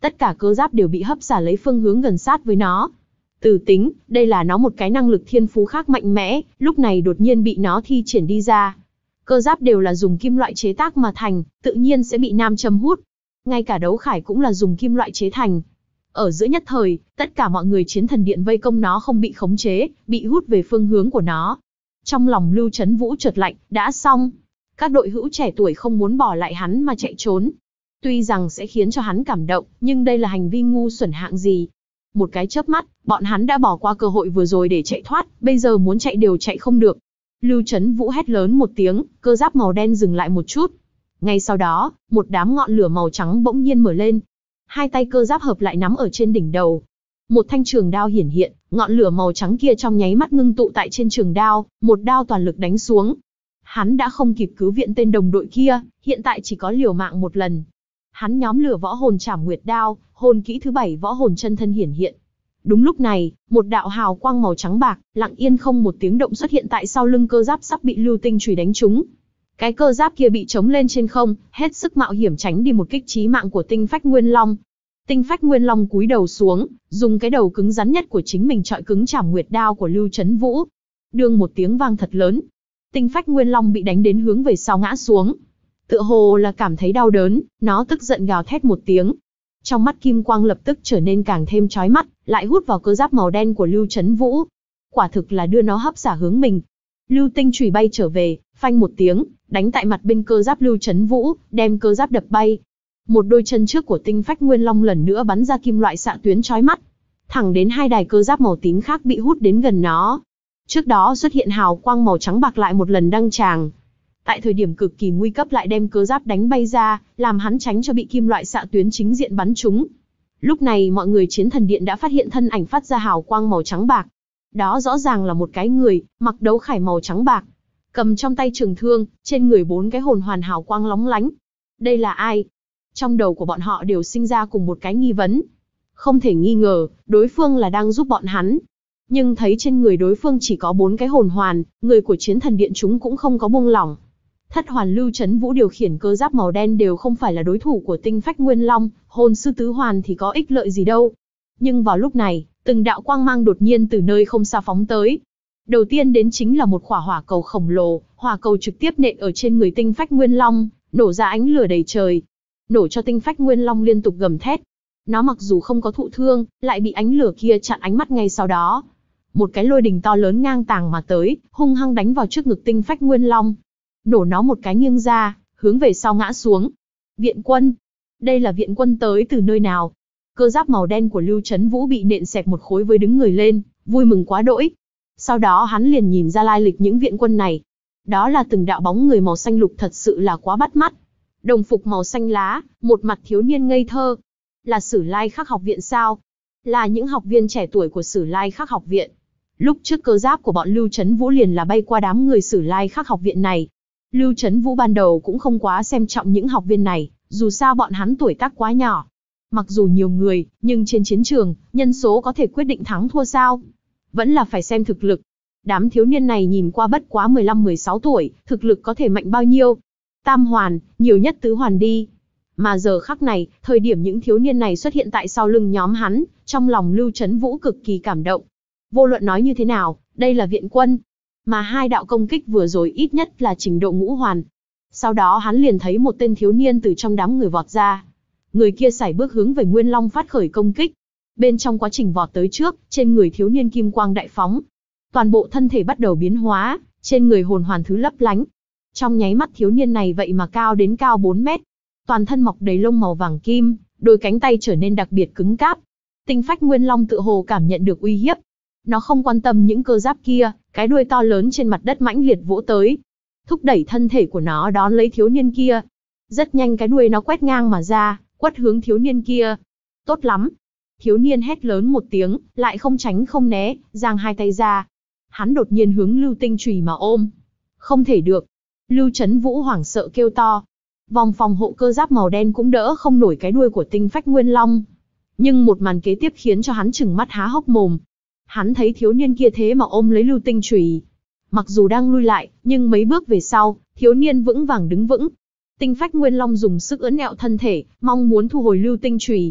Tất cả cơ giáp đều bị hấp xả lấy phương hướng gần sát với nó. Từ tính, đây là nó một cái năng lực thiên phú khác mạnh mẽ, lúc này đột nhiên bị nó thi triển đi ra. Cơ giáp đều là dùng kim loại chế tác mà thành, tự nhiên sẽ bị nam châm hút. Ngay cả đấu khải cũng là dùng kim loại chế thành. Ở giữa nhất thời, tất cả mọi người chiến thần điện vây công nó không bị khống chế, bị hút về phương hướng của nó. Trong lòng Lưu Chấn Vũ chợt lạnh, đã xong. Các đội hữu trẻ tuổi không muốn bỏ lại hắn mà chạy trốn. Tuy rằng sẽ khiến cho hắn cảm động, nhưng đây là hành vi ngu xuẩn hạng gì. Một cái chớp mắt, bọn hắn đã bỏ qua cơ hội vừa rồi để chạy thoát, bây giờ muốn chạy đều chạy không được. Lưu Chấn Vũ hét lớn một tiếng, cơ giáp màu đen dừng lại một chút. Ngay sau đó, một đám ngọn lửa màu trắng bỗng nhiên mở lên. Hai tay cơ giáp hợp lại nắm ở trên đỉnh đầu. Một thanh trường đao hiển hiện, ngọn lửa màu trắng kia trong nháy mắt ngưng tụ tại trên trường đao, một đao toàn lực đánh xuống. Hắn đã không kịp cứu viện tên đồng đội kia, hiện tại chỉ có liều mạng một lần. Hắn nhóm lửa võ hồn Trảm Nguyệt Đao, hồn kỹ thứ 7 võ hồn chân thân hiển hiện. Đúng lúc này, một đạo hào quang màu trắng bạc, lặng yên không một tiếng động xuất hiện tại sau lưng cơ giáp sắp bị lưu tinh chùy đánh trúng. Cái cơ giáp kia bị chống lên trên không, hết sức mạo hiểm tránh đi một kích chí mạng của Tinh Phách Nguyên Long. Tinh Phách Nguyên Long cúi đầu xuống, dùng cái đầu cứng rắn nhất của chính mình chọi cứng Trảm Nguyệt Đao của Lưu Chấn Vũ. Đương một tiếng vang thật lớn, Tinh Phách Nguyên Long bị đánh đến hướng về sau ngã xuống. Tựa hồ là cảm thấy đau đớn, nó tức giận gào thét một tiếng. Trong mắt kim quang lập tức trở nên càng thêm chói mắt, lại hút vào cơ giáp màu đen của Lưu Chấn Vũ. Quả thực là đưa nó hấp xả hướng mình. Lưu tinh chùy bay trở về, phanh một tiếng, đánh tại mặt bên cơ giáp Lưu Chấn Vũ, đem cơ giáp đập bay. Một đôi chân trước của Tinh Phách Nguyên Long lần nữa bắn ra kim loại xạ tuyến chói mắt, thẳng đến hai đài cơ giáp màu tím khác bị hút đến gần nó. Trước đó xuất hiện hào quang màu trắng bạc lại một lần đăng tràng. Tại thời điểm cực kỳ nguy cấp lại đem cơ giáp đánh bay ra, làm hắn tránh cho bị kim loại xạ tuyến chính diện bắn trúng. Lúc này mọi người chiến thần điện đã phát hiện thân ảnh phát ra hào quang màu trắng bạc. Đó rõ ràng là một cái người, mặc đấu khải màu trắng bạc, cầm trong tay trường thương, trên người 4 cái hồn hoàn hào quang lóng lánh. Đây là ai? Trong đầu của bọn họ đều sinh ra cùng một cái nghi vấn. Không thể nghi ngờ, đối phương là đang giúp bọn hắn. Nhưng thấy trên người đối phương chỉ có 4 cái hồn hoàn, người của chiến thần điện chúng cũng không có buông lỏng. Thất hoàn Lưu Chấn Vũ điều khiển cơ giáp màu đen đều không phải là đối thủ của Tinh Phách Nguyên Long, hồn sư tứ hoàn thì có ích lợi gì đâu. Nhưng vào lúc này, từng đạo quang mang đột nhiên từ nơi không xa phóng tới. Đầu tiên đến chính là một quả hỏa cầu khổng lồ, hỏa cầu trực tiếp nện ở trên người Tinh Phách Nguyên Long, nổ ra ánh lửa đầy trời. Nổ cho Tinh Phách Nguyên Long liên tục gầm thét. Nó mặc dù không có thụ thương, lại bị ánh lửa kia chặn ánh mắt ngay sau đó. Một cái lôi đình to lớn ngang tàng mà tới, hung hăng đánh vào trước ngực Tinh Phách Nguyên Long. Nổ nó một cái nghiêng ra, hướng về sau ngã xuống. Viện quân. Đây là viện quân tới từ nơi nào? Cơ giáp màu đen của Lưu Chấn Vũ bị nện xẹp một khối với đứng người lên, vui mừng quá đỗi. Sau đó hắn liền nhìn ra lai lịch những viện quân này. Đó là từng đạo bóng người màu xanh lục thật sự là quá bắt mắt. Đồng phục màu xanh lá, một mặt thiếu niên ngây thơ. Là Sử Lai Khắc học viện sao? Là những học viên trẻ tuổi của Sử Lai Khắc học viện. Lúc trước cơ giáp của bọn Lưu Chấn Vũ liền là bay qua đám người Sử Lai Khắc học viện này. Lưu Chấn Vũ ban đầu cũng không quá xem trọng những học viên này, dù sao bọn hắn tuổi tác quá nhỏ. Mặc dù nhiều người, nhưng trên chiến trường, nhân số có thể quyết định thắng thua sao? Vẫn là phải xem thực lực. Đám thiếu niên này nhìn qua bất quá 15-16 tuổi, thực lực có thể mạnh bao nhiêu? Tam hoàn, nhiều nhất tứ hoàn đi. Mà giờ khắc này, thời điểm những thiếu niên này xuất hiện tại sau lưng nhóm hắn, trong lòng Lưu Chấn Vũ cực kỳ cảm động. Vô luận nói như thế nào, đây là viện quân. Mà hai đạo công kích vừa rồi ít nhất là trình độ ngũ hoàn. Sau đó hắn liền thấy một tên thiếu niên từ trong đám người vọt ra. Người kia sải bước hướng về Nguyên Long phát khởi công kích. Bên trong quá trình vọt tới trước, trên người thiếu niên kim quang đại phóng. Toàn bộ thân thể bắt đầu biến hóa, trên người hồn hoàn thứ lấp lánh. Trong nháy mắt thiếu niên này vậy mà cao đến cao 4 mét. Toàn thân mọc đầy lông màu vàng kim, đôi cánh tay trở nên đặc biệt cứng cáp. Tinh Phách Nguyên Long tựa hồ cảm nhận được uy hiếp. Nó không quan tâm những cơ giáp kia, cái đuôi to lớn trên mặt đất mãnh liệt vỗ tới. Thúc đẩy thân thể của nó đón lấy thiếu niên kia. Rất nhanh cái đuôi nó quét ngang mà ra, quất hướng thiếu niên kia. Tốt lắm. Thiếu niên hét lớn một tiếng, lại không tránh không né, giang hai tay ra. Hắn đột nhiên hướng Lưu Tinh chùy mà ôm. Không thể được. Lưu Chấn Vũ hoảng sợ kêu to. Vòng phòng hộ cơ giáp màu đen cũng đỡ không nổi cái đuôi của Tinh Phách Nguyên Long. Nhưng một màn kế tiếp khiến cho hắn trừng mắt há hốc mồm. Hắn thấy thiếu niên kia thế mà ôm lấy Lưu Tinh chùy. Mặc dù đang lui lại, nhưng mấy bước về sau, thiếu niên vững vàng đứng vững. Tinh Phách Nguyên Long dùng sức ưỡn ẹo thân thể, mong muốn thu hồi Lưu Tinh chùy.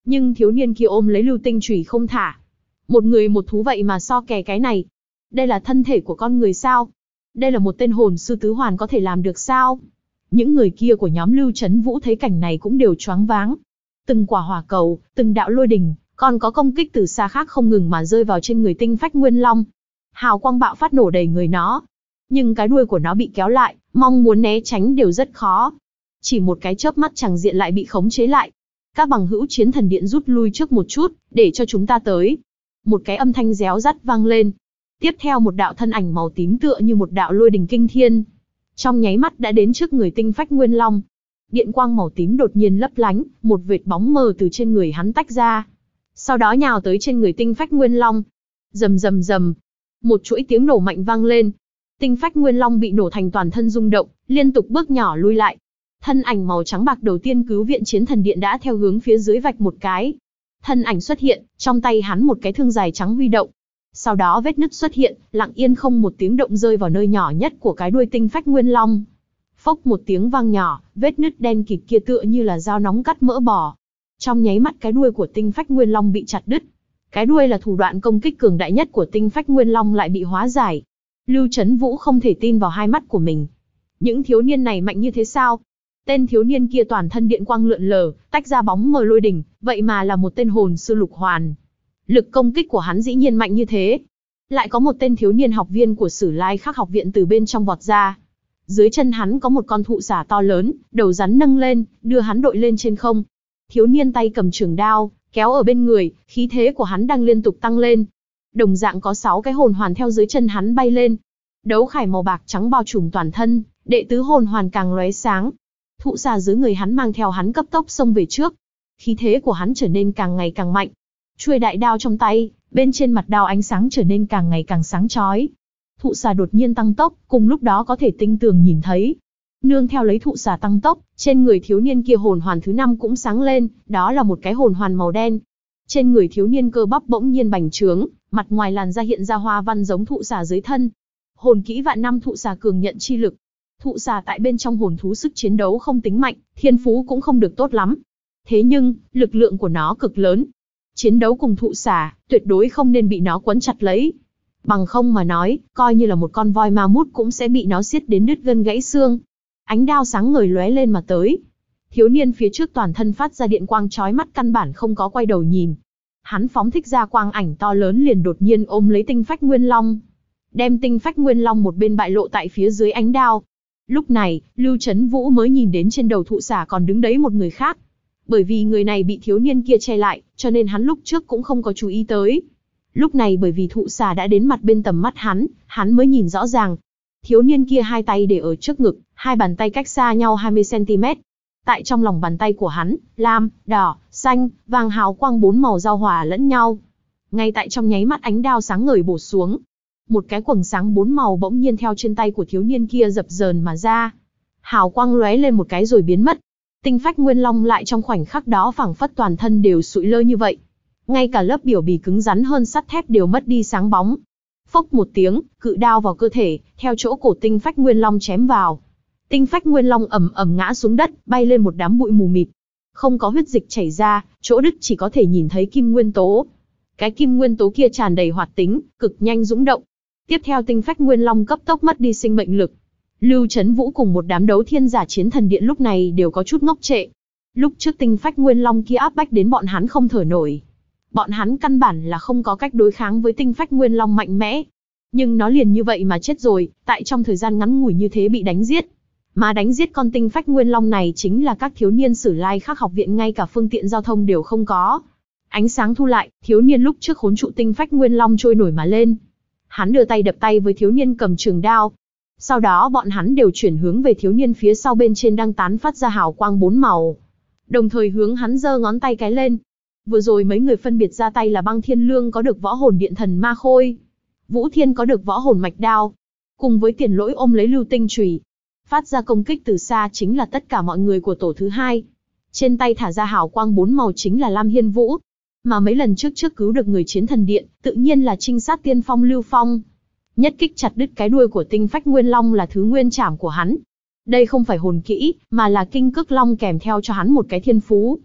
Nhưng thiếu niên kia ôm lấy lưu tinh chùy không thả. Một người một thú vậy mà so kè cái này. Đây là thân thể của con người sao? Đây là một tên hồn sư tứ hoàn có thể làm được sao? Những người kia của nhóm Lưu Chấn Vũ thấy cảnh này cũng đều choáng váng. Từng quả hỏa cầu, từng đạo lôi đình, còn có công kích từ xa khác không ngừng mà rơi vào trên người tinh phách nguyên long. Hào quang bạo phát nổ đầy người nó. Nhưng cái đuôi của nó bị kéo lại, mong muốn né tránh đều rất khó. Chỉ một cái chớp mắt chàng diện lại bị khống chế lại. Các bằng hữu chiến thần điện rút lui trước một chút, để cho chúng ta tới. Một cái âm thanh réo rắt vang lên. Tiếp theo một đạo thân ảnh màu tím tựa như một đạo lôi đình kinh thiên. Trong nháy mắt đã đến trước người tinh phách nguyên long. Điện quang màu tím đột nhiên lấp lánh, một vệt bóng mờ từ trên người hắn tách ra. Sau đó nhào tới trên người tinh phách nguyên long. Rầm rầm rầm. Một chuỗi tiếng nổ mạnh vang lên. Tinh phách nguyên long bị nổ thành toàn thân rung động, liên tục bước nhỏ lui lại. Thân ảnh màu trắng bạc đầu tiên cứu viện chiến thần điện đã theo hướng phía dưới vạch một cái. Thân ảnh xuất hiện, trong tay hắn một cái thương dài trắng huy động. Sau đó vết nứt xuất hiện, lặng yên không một tiếng động rơi vào nơi nhỏ nhất của cái đuôi tinh phách nguyên long. Phốc một tiếng vang nhỏ, vết nứt đen kịt kia tựa như là dao nóng cắt mỡ bò. Trong nháy mắt cái đuôi của tinh phách nguyên long bị chặt đứt. Cái đuôi là thủ đoạn công kích cường đại nhất của tinh phách nguyên long lại bị hóa giải. Lưu Chấn Vũ không thể tin vào hai mắt của mình. Những thiếu niên này mạnh như thế sao? Tên thiếu niên kia toàn thân điện quang lượn lờ, tách ra bóng mờ lôi đỉnh, vậy mà là một tên hồn sư lục hoàn. Lực công kích của hắn dĩ nhiên mạnh như thế. Lại có một tên thiếu niên học viên của Sử Lai Khắc học viện từ bên trong vọt ra. Dưới chân hắn có một con thụ xả to lớn, đầu rắn nâng lên, đưa hắn đội lên trên không. Thiếu niên tay cầm trường đao, kéo ở bên người, khí thế của hắn đang liên tục tăng lên. Đồng dạng có 6 cái hồn hoàn theo dưới chân hắn bay lên. Đấu khải màu bạc trắng bao trùm toàn thân, đệ tứ hồn hoàn càng lóe sáng. Thụ xà dưới người hắn mang theo hắn cấp tốc xông về trước. Khí thế của hắn trở nên càng ngày càng mạnh. Chuôi đại đao trong tay, bên trên mặt đao ánh sáng trở nên càng ngày càng sáng chói. Thụ xà đột nhiên tăng tốc, cùng lúc đó có thể tinh tường nhìn thấy. Nương theo lấy thụ xà tăng tốc, trên người thiếu niên kia hồn hoàn thứ 5 cũng sáng lên, đó là một cái hồn hoàn màu đen. Trên người thiếu niên cơ bắp bỗng nhiên bành trướng, mặt ngoài làn da hiện ra hoa văn giống thụ xà dưới thân. Hồn kỹ vạn năm thụ xà cường nhận chi lực. Thụ xà tại bên trong hồn thú sức chiến đấu không tính mạnh, thiên phú cũng không được tốt lắm. Thế nhưng, lực lượng của nó cực lớn. Chiến đấu cùng thụ xà, tuyệt đối không nên bị nó quấn chặt lấy. Bằng không mà nói, coi như là một con voi ma mút cũng sẽ bị nó siết đến đứt gân gãy xương. Ánh đao sáng ngời lóe lên mà tới. Thiếu niên phía trước toàn thân phát ra điện quang chói mắt căn bản không có quay đầu nhìn. Hắn phóng thích ra quang ảnh to lớn liền đột nhiên ôm lấy tinh phách nguyên long. Đem tinh phách nguyên long một bên bại lộ tại phía dưới ánh đao. Lúc này, Lưu Chấn Vũ mới nhìn đến trên đầu thụ xà còn đứng đấy một người khác. Bởi vì người này bị thiếu niên kia che lại, cho nên hắn lúc trước cũng không có chú ý tới. Lúc này bởi vì thụ xà đã đến mặt bên tầm mắt hắn mới nhìn rõ ràng. Thiếu niên kia hai tay để ở trước ngực, hai bàn tay cách xa nhau 20 cm. Tại trong lòng bàn tay của hắn, lam, đỏ, xanh, vàng hào quang 4 màu giao hòa lẫn nhau. Ngay tại trong nháy mắt ánh đao sáng ngời bổ xuống. Một cái quầng sáng 4 màu bỗng nhiên theo trên tay của thiếu niên kia dập dờn mà ra. Hào quang lóe lên một cái rồi biến mất. Tinh phách nguyên long lại trong khoảnh khắc đó phảng phất toàn thân đều sụi lơ như vậy. Ngay cả lớp biểu bì cứng rắn hơn sắt thép đều mất đi sáng bóng. Phốc một tiếng, cự đao vào cơ thể, theo chỗ cổ tinh phách nguyên long chém vào. Tinh phách nguyên long ầm ầm ngã xuống đất, bay lên một đám bụi mù mịt. Không có huyết dịch chảy ra, chỗ đứt chỉ có thể nhìn thấy kim nguyên tố. Cái kim nguyên tố kia tràn đầy hoạt tính, cực nhanh dũng động. Tiếp theo tinh phách nguyên long cấp tốc mất đi sinh mệnh lực. Lưu Chấn Vũ cùng một đám đấu thiên giả chiến thần điện lúc này đều có chút ngốc trệ. Lúc trước tinh phách nguyên long kia áp bách đến bọn hắn không thở nổi. Bọn hắn căn bản là không có cách đối kháng với tinh phách nguyên long mạnh mẽ. Nhưng nó liền như vậy mà chết rồi, tại trong thời gian ngắn ngủi như thế bị đánh giết. Mà đánh giết con tinh phách nguyên long này chính là các thiếu niên Sử Lai Khắc học viện, ngay cả phương tiện giao thông đều không có. Ánh sáng thu lại, thiếu niên lúc trước khốn trụ tinh phách nguyên long trôi nổi mà lên. Hắn đưa tay đập tay với thiếu niên cầm trường đao. Sau đó bọn hắn đều chuyển hướng về thiếu niên phía sau bên trên đang tán phát ra hào quang 4 màu. Đồng thời hướng hắn giơ ngón tay cái lên. Vừa rồi mấy người phân biệt ra tay là Băng Thiên Lương có được võ hồn điện thần ma khôi. Vũ Thiên có được võ hồn mạch đao. Cùng với Tiền Lỗi ôm lấy lưu tinh chùy. Phát ra công kích từ xa chính là tất cả mọi người của tổ thứ 2. Trên tay thả ra hào quang 4 màu chính là Lam Hiên Vũ. Mà mấy lần trước cứu được người chiến thần điện, tự nhiên là trinh sát tiên phong Lưu Phong. Nhất kích chặt đứt cái đuôi của tinh phách nguyên long là thứ nguyên trảm của hắn. Đây không phải hồn kỹ, mà là kinh cức long kèm theo cho hắn một cái thiên phú.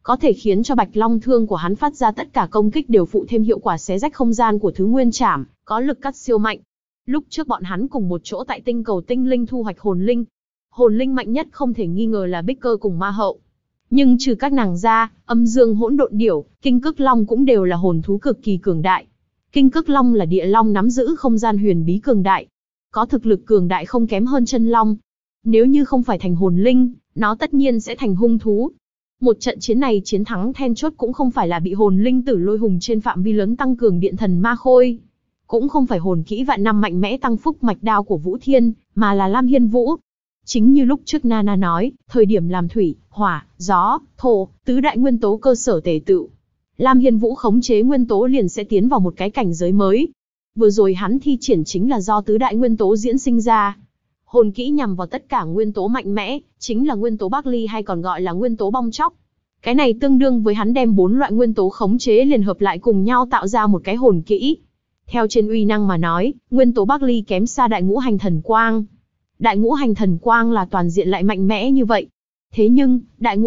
có thể khiến cho Bạch Long thương của hắn phát ra tất cả công kích đều phụ thêm hiệu quả xé rách không gian của thứ nguyên trảm, có lực cắt siêu mạnh. Lúc trước bọn hắn cùng một chỗ tại tinh cầu tinh linh thu hoạch hồn linh. Hồn linh mạnh nhất không thể nghi ngờ là Bích Cơ cùng Ma Hậu. Nhưng trừ các nàng ra, Âm Dương Hỗn Độn Điểu, Kinh Cức Long cũng đều là hồn thú cực kỳ cường đại. Kinh Cức Long là địa long nắm giữ không gian huyền bí cường đại, có thực lực cường đại không kém hơn chân long. Nếu như không phải thành hồn linh, nó tất nhiên sẽ thành hung thú. Một trận chiến này chiến thắng then chốt cũng không phải là bị hồn linh tử lôi hùng trên phạm vi lớn tăng cường điện thần ma khôi, cũng không phải hồn kỹ vạn năm mạnh mẽ tăng phúc mạch đao của Vũ Thiên, mà là Lam Hiên Vũ. Chính như lúc trước Nana nói, thời điểm làm thủy, hỏa, gió, thổ, tứ đại nguyên tố cơ sở tề tựu, Lam Hiên Vũ khống chế nguyên tố liền sẽ tiến vào một cái cảnh giới mới. Vừa rồi hắn thi triển chính là do tứ đại nguyên tố diễn sinh ra. Hồn kỹ nhằm vào tất cả nguyên tố mạnh mẽ, chính là nguyên tố Bắc Ly hay còn gọi là nguyên tố bong chóc. Cái này tương đương với hắn đem 4 loại nguyên tố khống chế liền hợp lại cùng nhau tạo ra một cái hồn kỹ. Theo trên uy năng mà nói, nguyên tố Bắc Ly kém xa đại ngũ hành thần quang. Đại ngũ hành thần quang là toàn diện lại mạnh mẽ như vậy. Thế nhưng,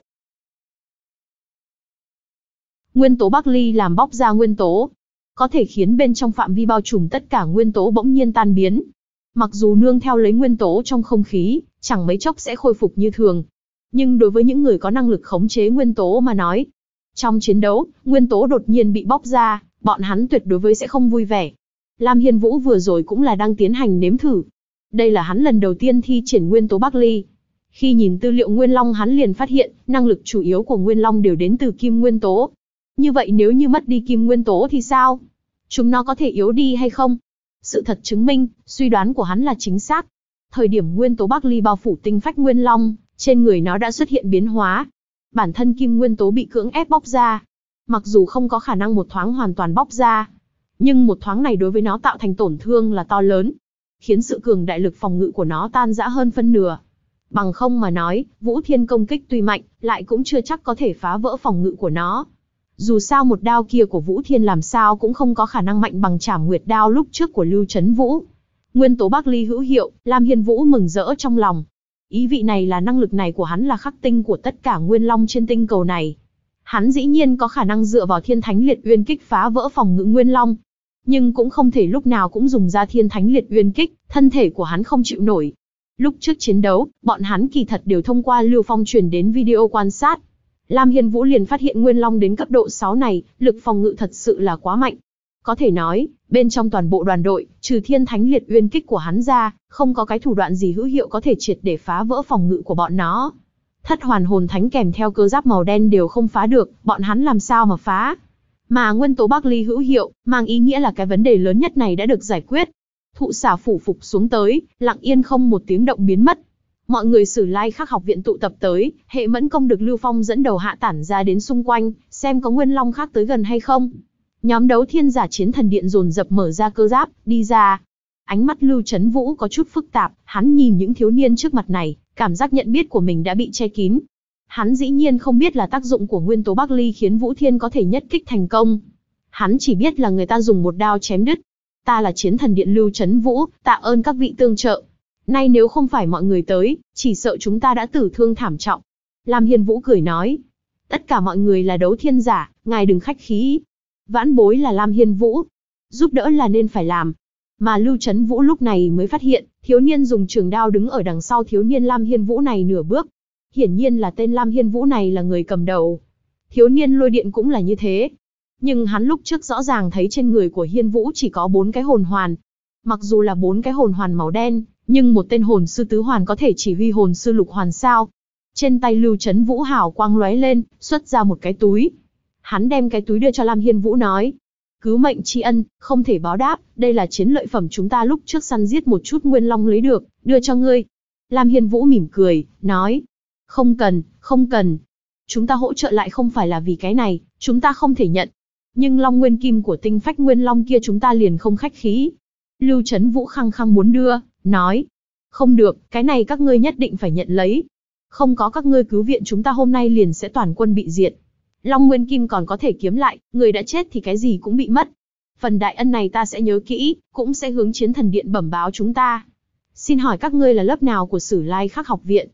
nguyên tố Bắc Ly làm bóc ra nguyên tố, có thể khiến bên trong phạm vi bao trùm tất cả nguyên tố bỗng nhiên tan biến. Mặc dù nương theo lấy nguyên tố trong không khí, chẳng mấy chốc sẽ khôi phục như thường. Nhưng đối với những người có năng lực khống chế nguyên tố mà nói, trong chiến đấu, nguyên tố đột nhiên bị bóc ra, bọn hắn tuyệt đối với sẽ không vui vẻ. Lam Hiên Vũ vừa rồi cũng là đang tiến hành nếm thử. Đây là hắn lần đầu tiên thi triển nguyên tố Bắc Ly. Khi nhìn tư liệu Nguyên Long hắn liền phát hiện, năng lực chủ yếu của Nguyên Long đều đến từ kim nguyên tố. Như vậy nếu như mất đi kim nguyên tố thì sao? Chúng nó có thể yếu đi hay không? Sự thật chứng minh, suy đoán của hắn là chính xác. Thời điểm nguyên tố Bắc Ly bao phủ tinh phách Nguyên Long, trên người nó đã xuất hiện biến hóa. Bản thân kim nguyên tố bị cưỡng ép bóc ra. Mặc dù không có khả năng một thoáng hoàn toàn bóc ra, nhưng một thoáng này đối với nó tạo thành tổn thương là to lớn, khiến sự cường đại lực phòng ngự của nó tan rã hơn phân nửa. Bằng không mà nói, Vũ Thiên công kích tuy mạnh, lại cũng chưa chắc có thể phá vỡ phòng ngự của nó. Dù sao một đao kia của Vũ Thiên làm sao cũng không có khả năng mạnh bằng Trảm Nguyệt đao lúc trước của Lưu Chấn Vũ. Nguyên tố Bắc Ly hữu hiệu, Lam Hiên Vũ mừng rỡ trong lòng. Ý vị này là năng lực này của hắn là khắc tinh của tất cả Nguyên Long trên tinh cầu này. Hắn dĩ nhiên có khả năng dựa vào Thiên Thánh Liệt Uyên Kích phá vỡ phòng ngự Nguyên Long. Nhưng cũng không thể lúc nào cũng dùng ra Thiên Thánh Liệt Uyên Kích, thân thể của hắn không chịu nổi. Lúc trước chiến đấu, bọn hắn kỳ thật đều thông qua Lưu Phong truyền đến video quan sát. Lam Hiên Vũ liền phát hiện Nguyên Long đến cấp độ 6 này, lực phòng ngự thật sự là quá mạnh. Có thể nói, bên trong toàn bộ đoàn đội, trừ Thiên Thánh Liệt Uyên Kích của hắn ra, không có cái thủ đoạn gì hữu hiệu có thể triệt để phá vỡ phòng ngự của bọn nó. Thất hoàn hồn thánh kèm theo cơ giáp màu đen đều không phá được, bọn hắn làm sao mà phá. Mà nguyên tố Bắc Ly hữu hiệu, mang ý nghĩa là cái vấn đề lớn nhất này đã được giải quyết. Thụ xả phủ phục xuống tới, lặng yên không một tiếng động biến mất. Mọi người Sử Lai Khắc học viện tụ tập tới, hệ mẫn công được Lưu Phong dẫn đầu hạ tản ra đến xung quanh, xem có Nguyên Long khác tới gần hay không. Nhóm đấu thiên giả chiến thần điện dồn dập mở ra cơ giáp, đi ra. Ánh mắt Lưu Chấn Vũ có chút phức tạp, hắn nhìn những thiếu niên trước mặt này, cảm giác nhận biết của mình đã bị che kín. Hắn dĩ nhiên không biết là tác dụng của nguyên tố Bắc Ly khiến Vũ Thiên có thể nhất kích thành công. Hắn chỉ biết là người ta dùng một đao chém đứt. Ta là chiến thần điện Lưu Chấn Vũ, tạ ơn các vị tương trợ. Nay nếu không phải mọi người tới, chỉ sợ chúng ta đã tử thương thảm trọng. Lam Hiên Vũ cười nói. Tất cả mọi người là đấu thiên giả, ngài đừng khách khí. Vãn bối là Lam Hiên Vũ. Giúp đỡ là nên phải làm. Mà Lưu Chấn Vũ lúc này mới phát hiện, thiếu niên dùng trường đao đứng ở đằng sau thiếu niên Lam Hiên Vũ này nửa bước. Hiển nhiên là tên Lam Hiên Vũ này là người cầm đầu. Thiếu niên lôi điện cũng là như thế. Nhưng hắn lúc trước rõ ràng thấy trên người của Hiên Vũ chỉ có 4 cái hồn hoàn. Mặc dù là 4 cái hồn hoàn màu đen, nhưng một tên hồn sư tứ hoàn có thể chỉ huy hồn sư lục hoàn sao. Trên tay Lưu Chấn Vũ hào quang lóe lên, xuất ra một cái túi. Hắn đem cái túi đưa cho Lam Hiên Vũ nói. Cứu mệnh tri ân, không thể báo đáp, đây là chiến lợi phẩm chúng ta lúc trước săn giết một chút Nguyên Long lấy được, đưa cho ngươi. Lam Hiên Vũ mỉm cười, nói. Không cần, không cần. Chúng ta hỗ trợ lại không phải là vì cái này, chúng ta không thể nhận. Nhưng Long Nguyên Kim của tinh phách Nguyên Long kia chúng ta liền không khách khí. Lưu Chấn Vũ khăng khăng muốn đưa, nói. Không được, cái này các ngươi nhất định phải nhận lấy. Không có các ngươi cứu viện chúng ta hôm nay liền sẽ toàn quân bị diệt. Long Nguyên Kim còn có thể kiếm lại, người đã chết thì cái gì cũng bị mất. Phần đại ân này ta sẽ nhớ kỹ, cũng sẽ hướng chiến thần điện bẩm báo chúng ta. Xin hỏi các ngươi là lớp nào của Sử Lai Khắc học viện?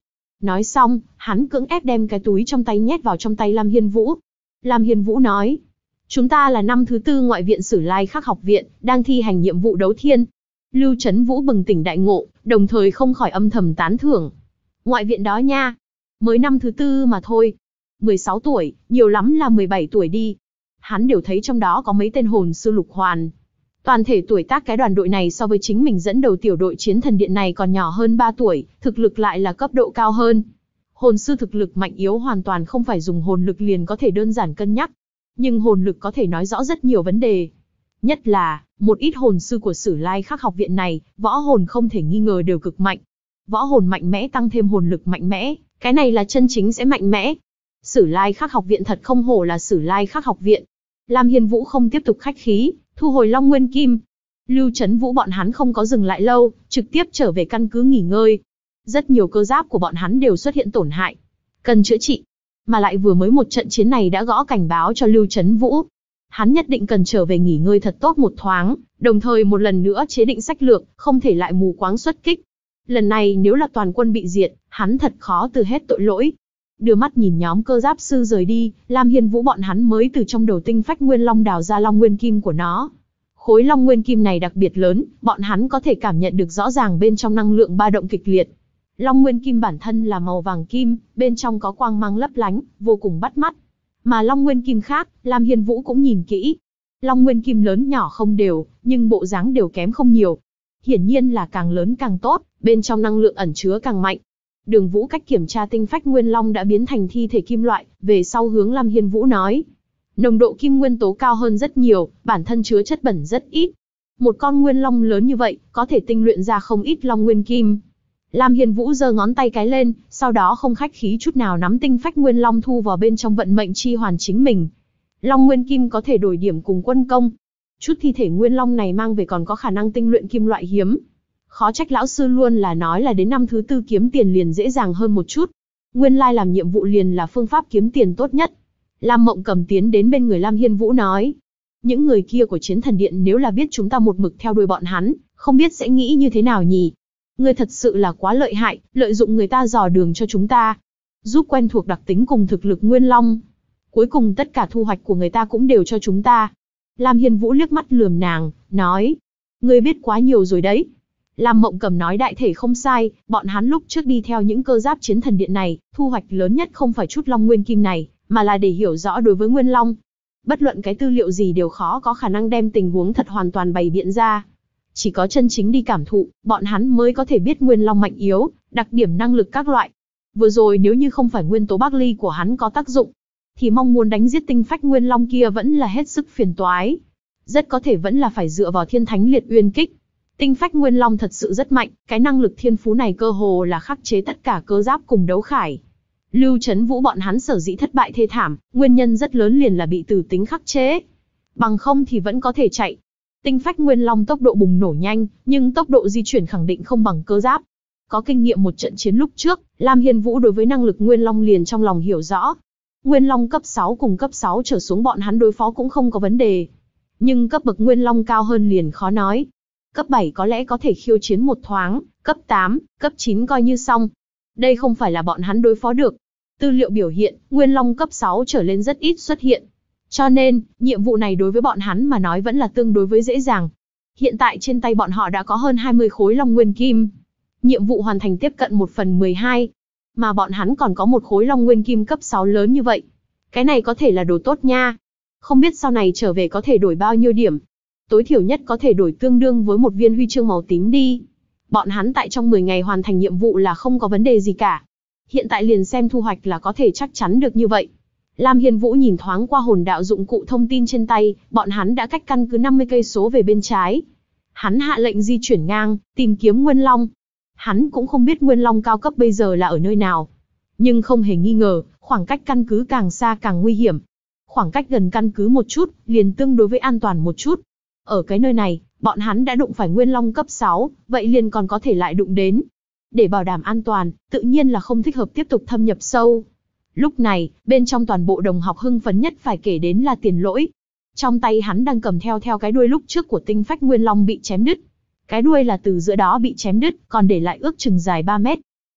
Nói xong, hắn cưỡng ép đem cái túi trong tay nhét vào trong tay Lam Hiên Vũ. Lam Hiên Vũ nói, chúng ta là năm thứ 4 ngoại viện Sử Lai Khắc học viện, đang thi hành nhiệm vụ đấu thiên. Lưu Chấn Vũ bừng tỉnh đại ngộ, đồng thời không khỏi âm thầm tán thưởng. Ngoại viện đó nha, mới năm thứ 4 mà thôi. 16 tuổi, nhiều lắm là 17 tuổi đi. Hắn đều thấy trong đó có mấy tên hồn sư lục hoàn. Toàn thể tuổi tác cái đoàn đội này so với chính mình dẫn đầu tiểu đội chiến thần điện này còn nhỏ hơn 3 tuổi, thực lực lại là cấp độ cao hơn. Hồn sư thực lực mạnh yếu hoàn toàn không phải dùng hồn lực liền có thể đơn giản cân nhắc. Nhưng hồn lực có thể nói rõ rất nhiều vấn đề. Nhất là, một ít hồn sư của Sử Lai Khắc học viện này, võ hồn không thể nghi ngờ đều cực mạnh. Võ hồn mạnh mẽ tăng thêm hồn lực mạnh mẽ, cái này là chân chính sẽ mạnh mẽ. Sử Lai Khắc học viện thật không hổ là Sử Lai Khắc học viện. Lam Hiên Vũ không tiếp tục khách khí, thu hồi Long Nguyên Kim. Lưu Chấn Vũ bọn hắn không có dừng lại lâu, trực tiếp trở về căn cứ nghỉ ngơi. Rất nhiều cơ giáp của bọn hắn đều xuất hiện tổn hại, cần chữa trị. Mà lại vừa mới một trận chiến này đã gõ cảnh báo cho Lưu Chấn Vũ. Hắn nhất định cần trở về nghỉ ngơi thật tốt một thoáng, đồng thời một lần nữa chế định sách lược, không thể lại mù quáng xuất kích. Lần này nếu là toàn quân bị diệt, hắn thật khó từ hết tội lỗi. Đưa mắt nhìn nhóm cơ giáp sư rời đi, Lam Hiên Vũ bọn hắn mới từ trong đầu tinh phách nguyên long đào ra long nguyên kim của nó. Khối long nguyên kim này đặc biệt lớn, bọn hắn có thể cảm nhận được rõ ràng bên trong năng lượng ba động kịch liệt. Long nguyên kim bản thân là màu vàng kim, bên trong có quang mang lấp lánh, vô cùng bắt mắt. Mà long nguyên kim khác, Lam Hiên Vũ cũng nhìn kỹ. Long nguyên kim lớn nhỏ không đều, nhưng bộ dáng đều kém không nhiều. Hiển nhiên là càng lớn càng tốt, bên trong năng lượng ẩn chứa càng mạnh. Đường Vũ cách kiểm tra tinh phách nguyên long đã biến thành thi thể kim loại, về sau hướng Lam Hiên Vũ nói. Nồng độ kim nguyên tố cao hơn rất nhiều, bản thân chứa chất bẩn rất ít. Một con nguyên long lớn như vậy, có thể tinh luyện ra không ít long nguyên kim. Lam Hiên Vũ giơ ngón tay cái lên, sau đó không khách khí chút nào nắm tinh phách nguyên long thu vào bên trong vận mệnh chi hoàn chính mình. Long nguyên kim có thể đổi điểm cùng quân công. Chút thi thể nguyên long này mang về còn có khả năng tinh luyện kim loại hiếm. Khó trách lão sư luôn là nói là đến năm thứ 4 kiếm tiền liền dễ dàng hơn một chút. Nguyên lai làm nhiệm vụ liền là phương pháp kiếm tiền tốt nhất. Lam Mộng Cầm tiến đến bên người Lam Hiên Vũ nói. Những người kia của Chiến Thần Điện nếu là biết chúng ta một mực theo đuổi bọn hắn, không biết sẽ nghĩ như thế nào nhỉ? Ngươi thật sự là quá lợi hại, lợi dụng người ta dò đường cho chúng ta. Giúp quen thuộc đặc tính cùng thực lực Nguyên Long. Cuối cùng tất cả thu hoạch của người ta cũng đều cho chúng ta. Lam Hiên Vũ liếc mắt lườm nàng, nói. Ngươi biết quá nhiều rồi đấy. Lam Mộng Cầm nói đại thể không sai, bọn hắn lúc trước đi theo những cơ giáp Chiến Thần Điện này, thu hoạch lớn nhất không phải chút long nguyên kim này, mà là để hiểu rõ đối với Nguyên Long. Bất luận cái tư liệu gì đều khó có khả năng đem tình huống thật hoàn toàn bày biện ra. Chỉ có chân chính đi cảm thụ, bọn hắn mới có thể biết Nguyên Long mạnh yếu, đặc điểm năng lực các loại. Vừa rồi nếu như không phải nguyên tố Bắc Ly của hắn có tác dụng, thì mong muốn đánh giết tinh phách Nguyên Long kia vẫn là hết sức phiền toái. Rất có thể vẫn là phải dựa vào Thiên Thánh Liệt Uyên Kích. Tinh phách Nguyên Long thật sự rất mạnh, cái năng lực thiên phú này cơ hồ là khắc chế tất cả cơ giáp cùng đấu khải. Lưu Chấn Vũ bọn hắn sở dĩ thất bại thê thảm, nguyên nhân rất lớn liền là bị tử tính khắc chế. Bằng không thì vẫn có thể chạy. Tinh phách Nguyên Long tốc độ bùng nổ nhanh, nhưng tốc độ di chuyển khẳng định không bằng cơ giáp. Có kinh nghiệm một trận chiến lúc trước, Lam Hiên Vũ đối với năng lực Nguyên Long liền trong lòng hiểu rõ. Nguyên Long cấp 6 cùng cấp 6 trở xuống bọn hắn đối phó cũng không có vấn đề. Nhưng cấp bậc Nguyên Long cao hơn liền khó nói. Cấp 7 có lẽ có thể khiêu chiến một thoáng, cấp 8, cấp 9 coi như xong. Đây không phải là bọn hắn đối phó được. Tư liệu biểu hiện, Nguyên Long cấp 6 trở lên rất ít xuất hiện. Cho nên, nhiệm vụ này đối với bọn hắn mà nói vẫn là tương đối với dễ dàng. Hiện tại trên tay bọn họ đã có hơn 20 khối Long Nguyên Kim. Nhiệm vụ hoàn thành tiếp cận 1/12. Mà bọn hắn còn có một khối Long Nguyên Kim cấp 6 lớn như vậy. Cái này có thể là đồ tốt nha. Không biết sau này trở về có thể đổi bao nhiêu điểm. Tối thiểu nhất có thể đổi tương đương với một viên huy chương màu tím đi. Bọn hắn tại trong 10 ngày hoàn thành nhiệm vụ là không có vấn đề gì cả. Hiện tại liền xem thu hoạch là có thể chắc chắn được như vậy. Lam Hiên Vũ nhìn thoáng qua hồn đạo dụng cụ thông tin trên tay, bọn hắn đã cách căn cứ 50 cây số về bên trái. Hắn hạ lệnh di chuyển ngang, tìm kiếm Nguyên Long. Hắn cũng không biết Nguyên Long cao cấp bây giờ là ở nơi nào. Nhưng không hề nghi ngờ, khoảng cách căn cứ càng xa càng nguy hiểm. Khoảng cách gần căn cứ một chút, liền tương đối với an toàn một chút. Ở cái nơi này, bọn hắn đã đụng phải Nguyên Long cấp 6, vậy liền còn có thể lại đụng đến. Để bảo đảm an toàn, tự nhiên là không thích hợp tiếp tục thâm nhập sâu. Lúc này, bên trong toàn bộ đồng học hưng phấn nhất phải kể đến là Tiền Lỗi. Trong tay hắn đang cầm theo cái đuôi lúc trước của tinh phách Nguyên Long bị chém đứt. Cái đuôi là từ giữa đó bị chém đứt, còn để lại ước chừng dài 3 mét.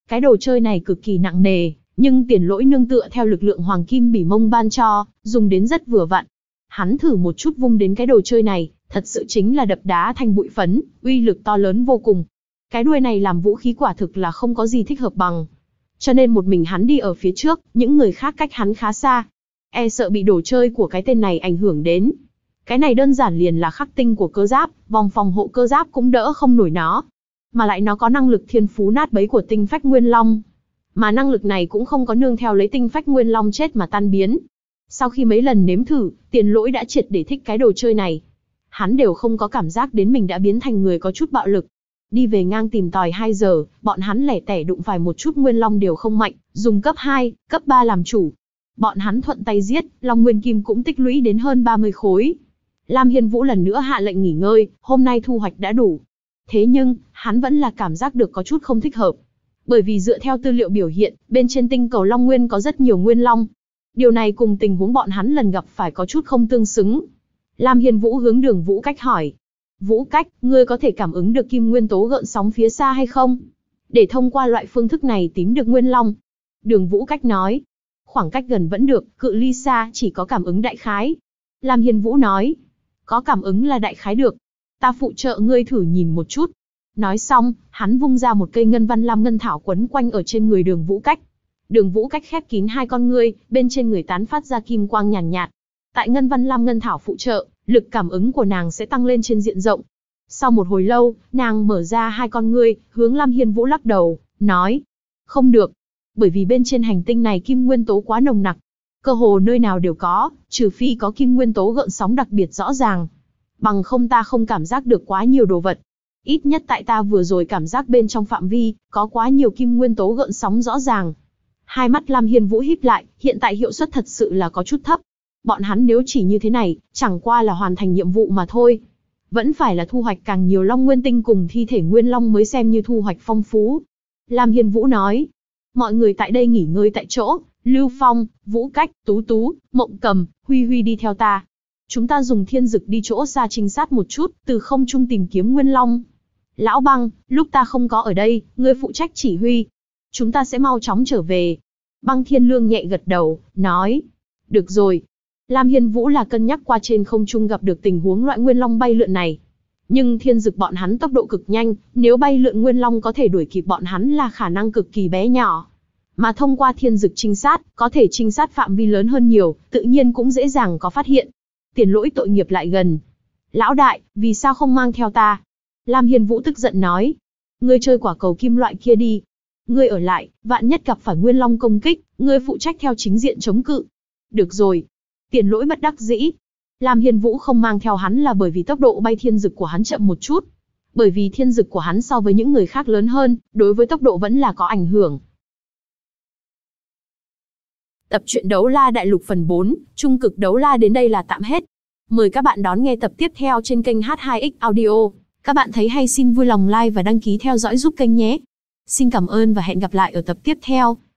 Cái đồ chơi này cực kỳ nặng nề, nhưng Tiền Lỗi nương tựa theo lực lượng Hoàng Kim Bỉ Mông ban cho, dùng đến rất vừa vặn. Hắn thử một chút vung đến cái đồ chơi này, thật sự chính là đập đá thành bụi phấn, uy lực to lớn vô cùng. Cái đuôi này làm vũ khí quả thực là không có gì thích hợp bằng. Cho nên một mình hắn đi ở phía trước, những người khác cách hắn khá xa. E sợ bị đồ chơi của cái tên này ảnh hưởng đến. Cái này đơn giản liền là khắc tinh của cơ giáp, vòng phòng hộ cơ giáp cũng đỡ không nổi nó. Mà lại nó có năng lực thiên phú nát bấy của tinh phách Nguyên Long. Mà năng lực này cũng không có nương theo lấy tinh phách Nguyên Long chết mà tan biến. Sau khi mấy lần nếm thử, Tiền Lỗi đã triệt để thích cái đồ chơi này. Hắn đều không có cảm giác đến mình đã biến thành người có chút bạo lực. Đi về ngang tìm tòi 2 giờ, bọn hắn lẻ tẻ đụng phải một chút Nguyên Long đều không mạnh, dùng cấp 2, cấp 3 làm chủ. Bọn hắn thuận tay giết, Long Nguyên Kim cũng tích lũy đến hơn 30 khối. Lam Hiên Vũ lần nữa hạ lệnh nghỉ ngơi, hôm nay thu hoạch đã đủ. Thế nhưng, hắn vẫn là cảm giác được có chút không thích hợp. Bởi vì dựa theo tư liệu biểu hiện, bên trên tinh cầu Long Nguyên có rất nhiều Nguyên Long. Điều này cùng tình huống bọn hắn lần gặp phải có chút không tương xứng. Lam Hiên Vũ hướng Đường Vũ Cách hỏi. Vũ Cách, ngươi có thể cảm ứng được kim nguyên tố gợn sóng phía xa hay không? Để thông qua loại phương thức này tìm được Nguyên Long. Đường Vũ Cách nói. Khoảng cách gần vẫn được, cự ly xa chỉ có cảm ứng đại khái. Lam Hiên Vũ nói. Có cảm ứng là đại khái được. Ta phụ trợ ngươi thử nhìn một chút. Nói xong, hắn vung ra một cây ngân văn lam ngân thảo quấn quanh ở trên người Đường Vũ Cách. Đường Vũ Cách khép kín hai con ngươi, bên trên người tán phát ra kim quang nhàn nhạt. Tại ngân văn lam ngân thảo phụ trợ, lực cảm ứng của nàng sẽ tăng lên trên diện rộng. Sau một hồi lâu, nàng mở ra hai con ngươi, hướng Lam Hiên Vũ lắc đầu, nói. Không được. Bởi vì bên trên hành tinh này kim nguyên tố quá nồng nặc. Cơ hồ nơi nào đều có, trừ phi có kim nguyên tố gợn sóng đặc biệt rõ ràng. Bằng không ta không cảm giác được quá nhiều đồ vật. Ít nhất tại ta vừa rồi cảm giác bên trong phạm vi, có quá nhiều kim nguyên tố gợn sóng rõ ràng. Hai mắt Lam Hiên Vũ híp lại, hiện tại hiệu suất thật sự là có chút thấp. Bọn hắn nếu chỉ như thế này, chẳng qua là hoàn thành nhiệm vụ mà thôi. Vẫn phải là thu hoạch càng nhiều Long Nguyên Tinh cùng thi thể Nguyên Long mới xem như thu hoạch phong phú. Lam Hiên Vũ nói. Mọi người tại đây nghỉ ngơi tại chỗ, Lưu Phong, Vũ Cách, Tú Tú, Mộng Cầm, Huy Huy đi theo ta. Chúng ta dùng thiên dực đi chỗ xa trinh sát một chút, từ không trung tìm kiếm Nguyên Long. Lão Băng, lúc ta không có ở đây, ngươi phụ trách chỉ huy. Chúng ta sẽ mau chóng trở về. Băng Thiên Lương nhẹ gật đầu, nói. Được rồi. Lam Hiên Vũ là cân nhắc qua trên không trung gặp được tình huống loại Nguyên Long bay lượn này. Nhưng thiên dực bọn hắn tốc độ cực nhanh, nếu bay lượn Nguyên Long có thể đuổi kịp bọn hắn là khả năng cực kỳ bé nhỏ. Mà thông qua thiên dực trinh sát, có thể trinh sát phạm vi lớn hơn nhiều, tự nhiên cũng dễ dàng có phát hiện. Tiền Lỗi tội nghiệp lại gần. Lão đại, vì sao không mang theo ta? Lam Hiên Vũ tức giận nói. Ngươi chơi quả cầu kim loại kia đi. Ngươi ở lại, vạn nhất gặp phải Nguyên Long công kích, ngươi phụ trách theo chính diện chống cự. Được rồi. Tiền Lỗi bất đắc dĩ. Lam Hiên Vũ không mang theo hắn là bởi vì tốc độ bay thiên dực của hắn chậm một chút. Bởi vì thiên dực của hắn so với những người khác lớn hơn, đối với tốc độ vẫn là có ảnh hưởng. Tập truyện Đấu La Đại Lục phần 4, Trung cực Đấu La đến đây là tạm hết. Mời các bạn đón nghe tập tiếp theo trên kênh H2X Audio. Các bạn thấy hay xin vui lòng like và đăng ký theo dõi giúp kênh nhé. Xin cảm ơn và hẹn gặp lại ở tập tiếp theo.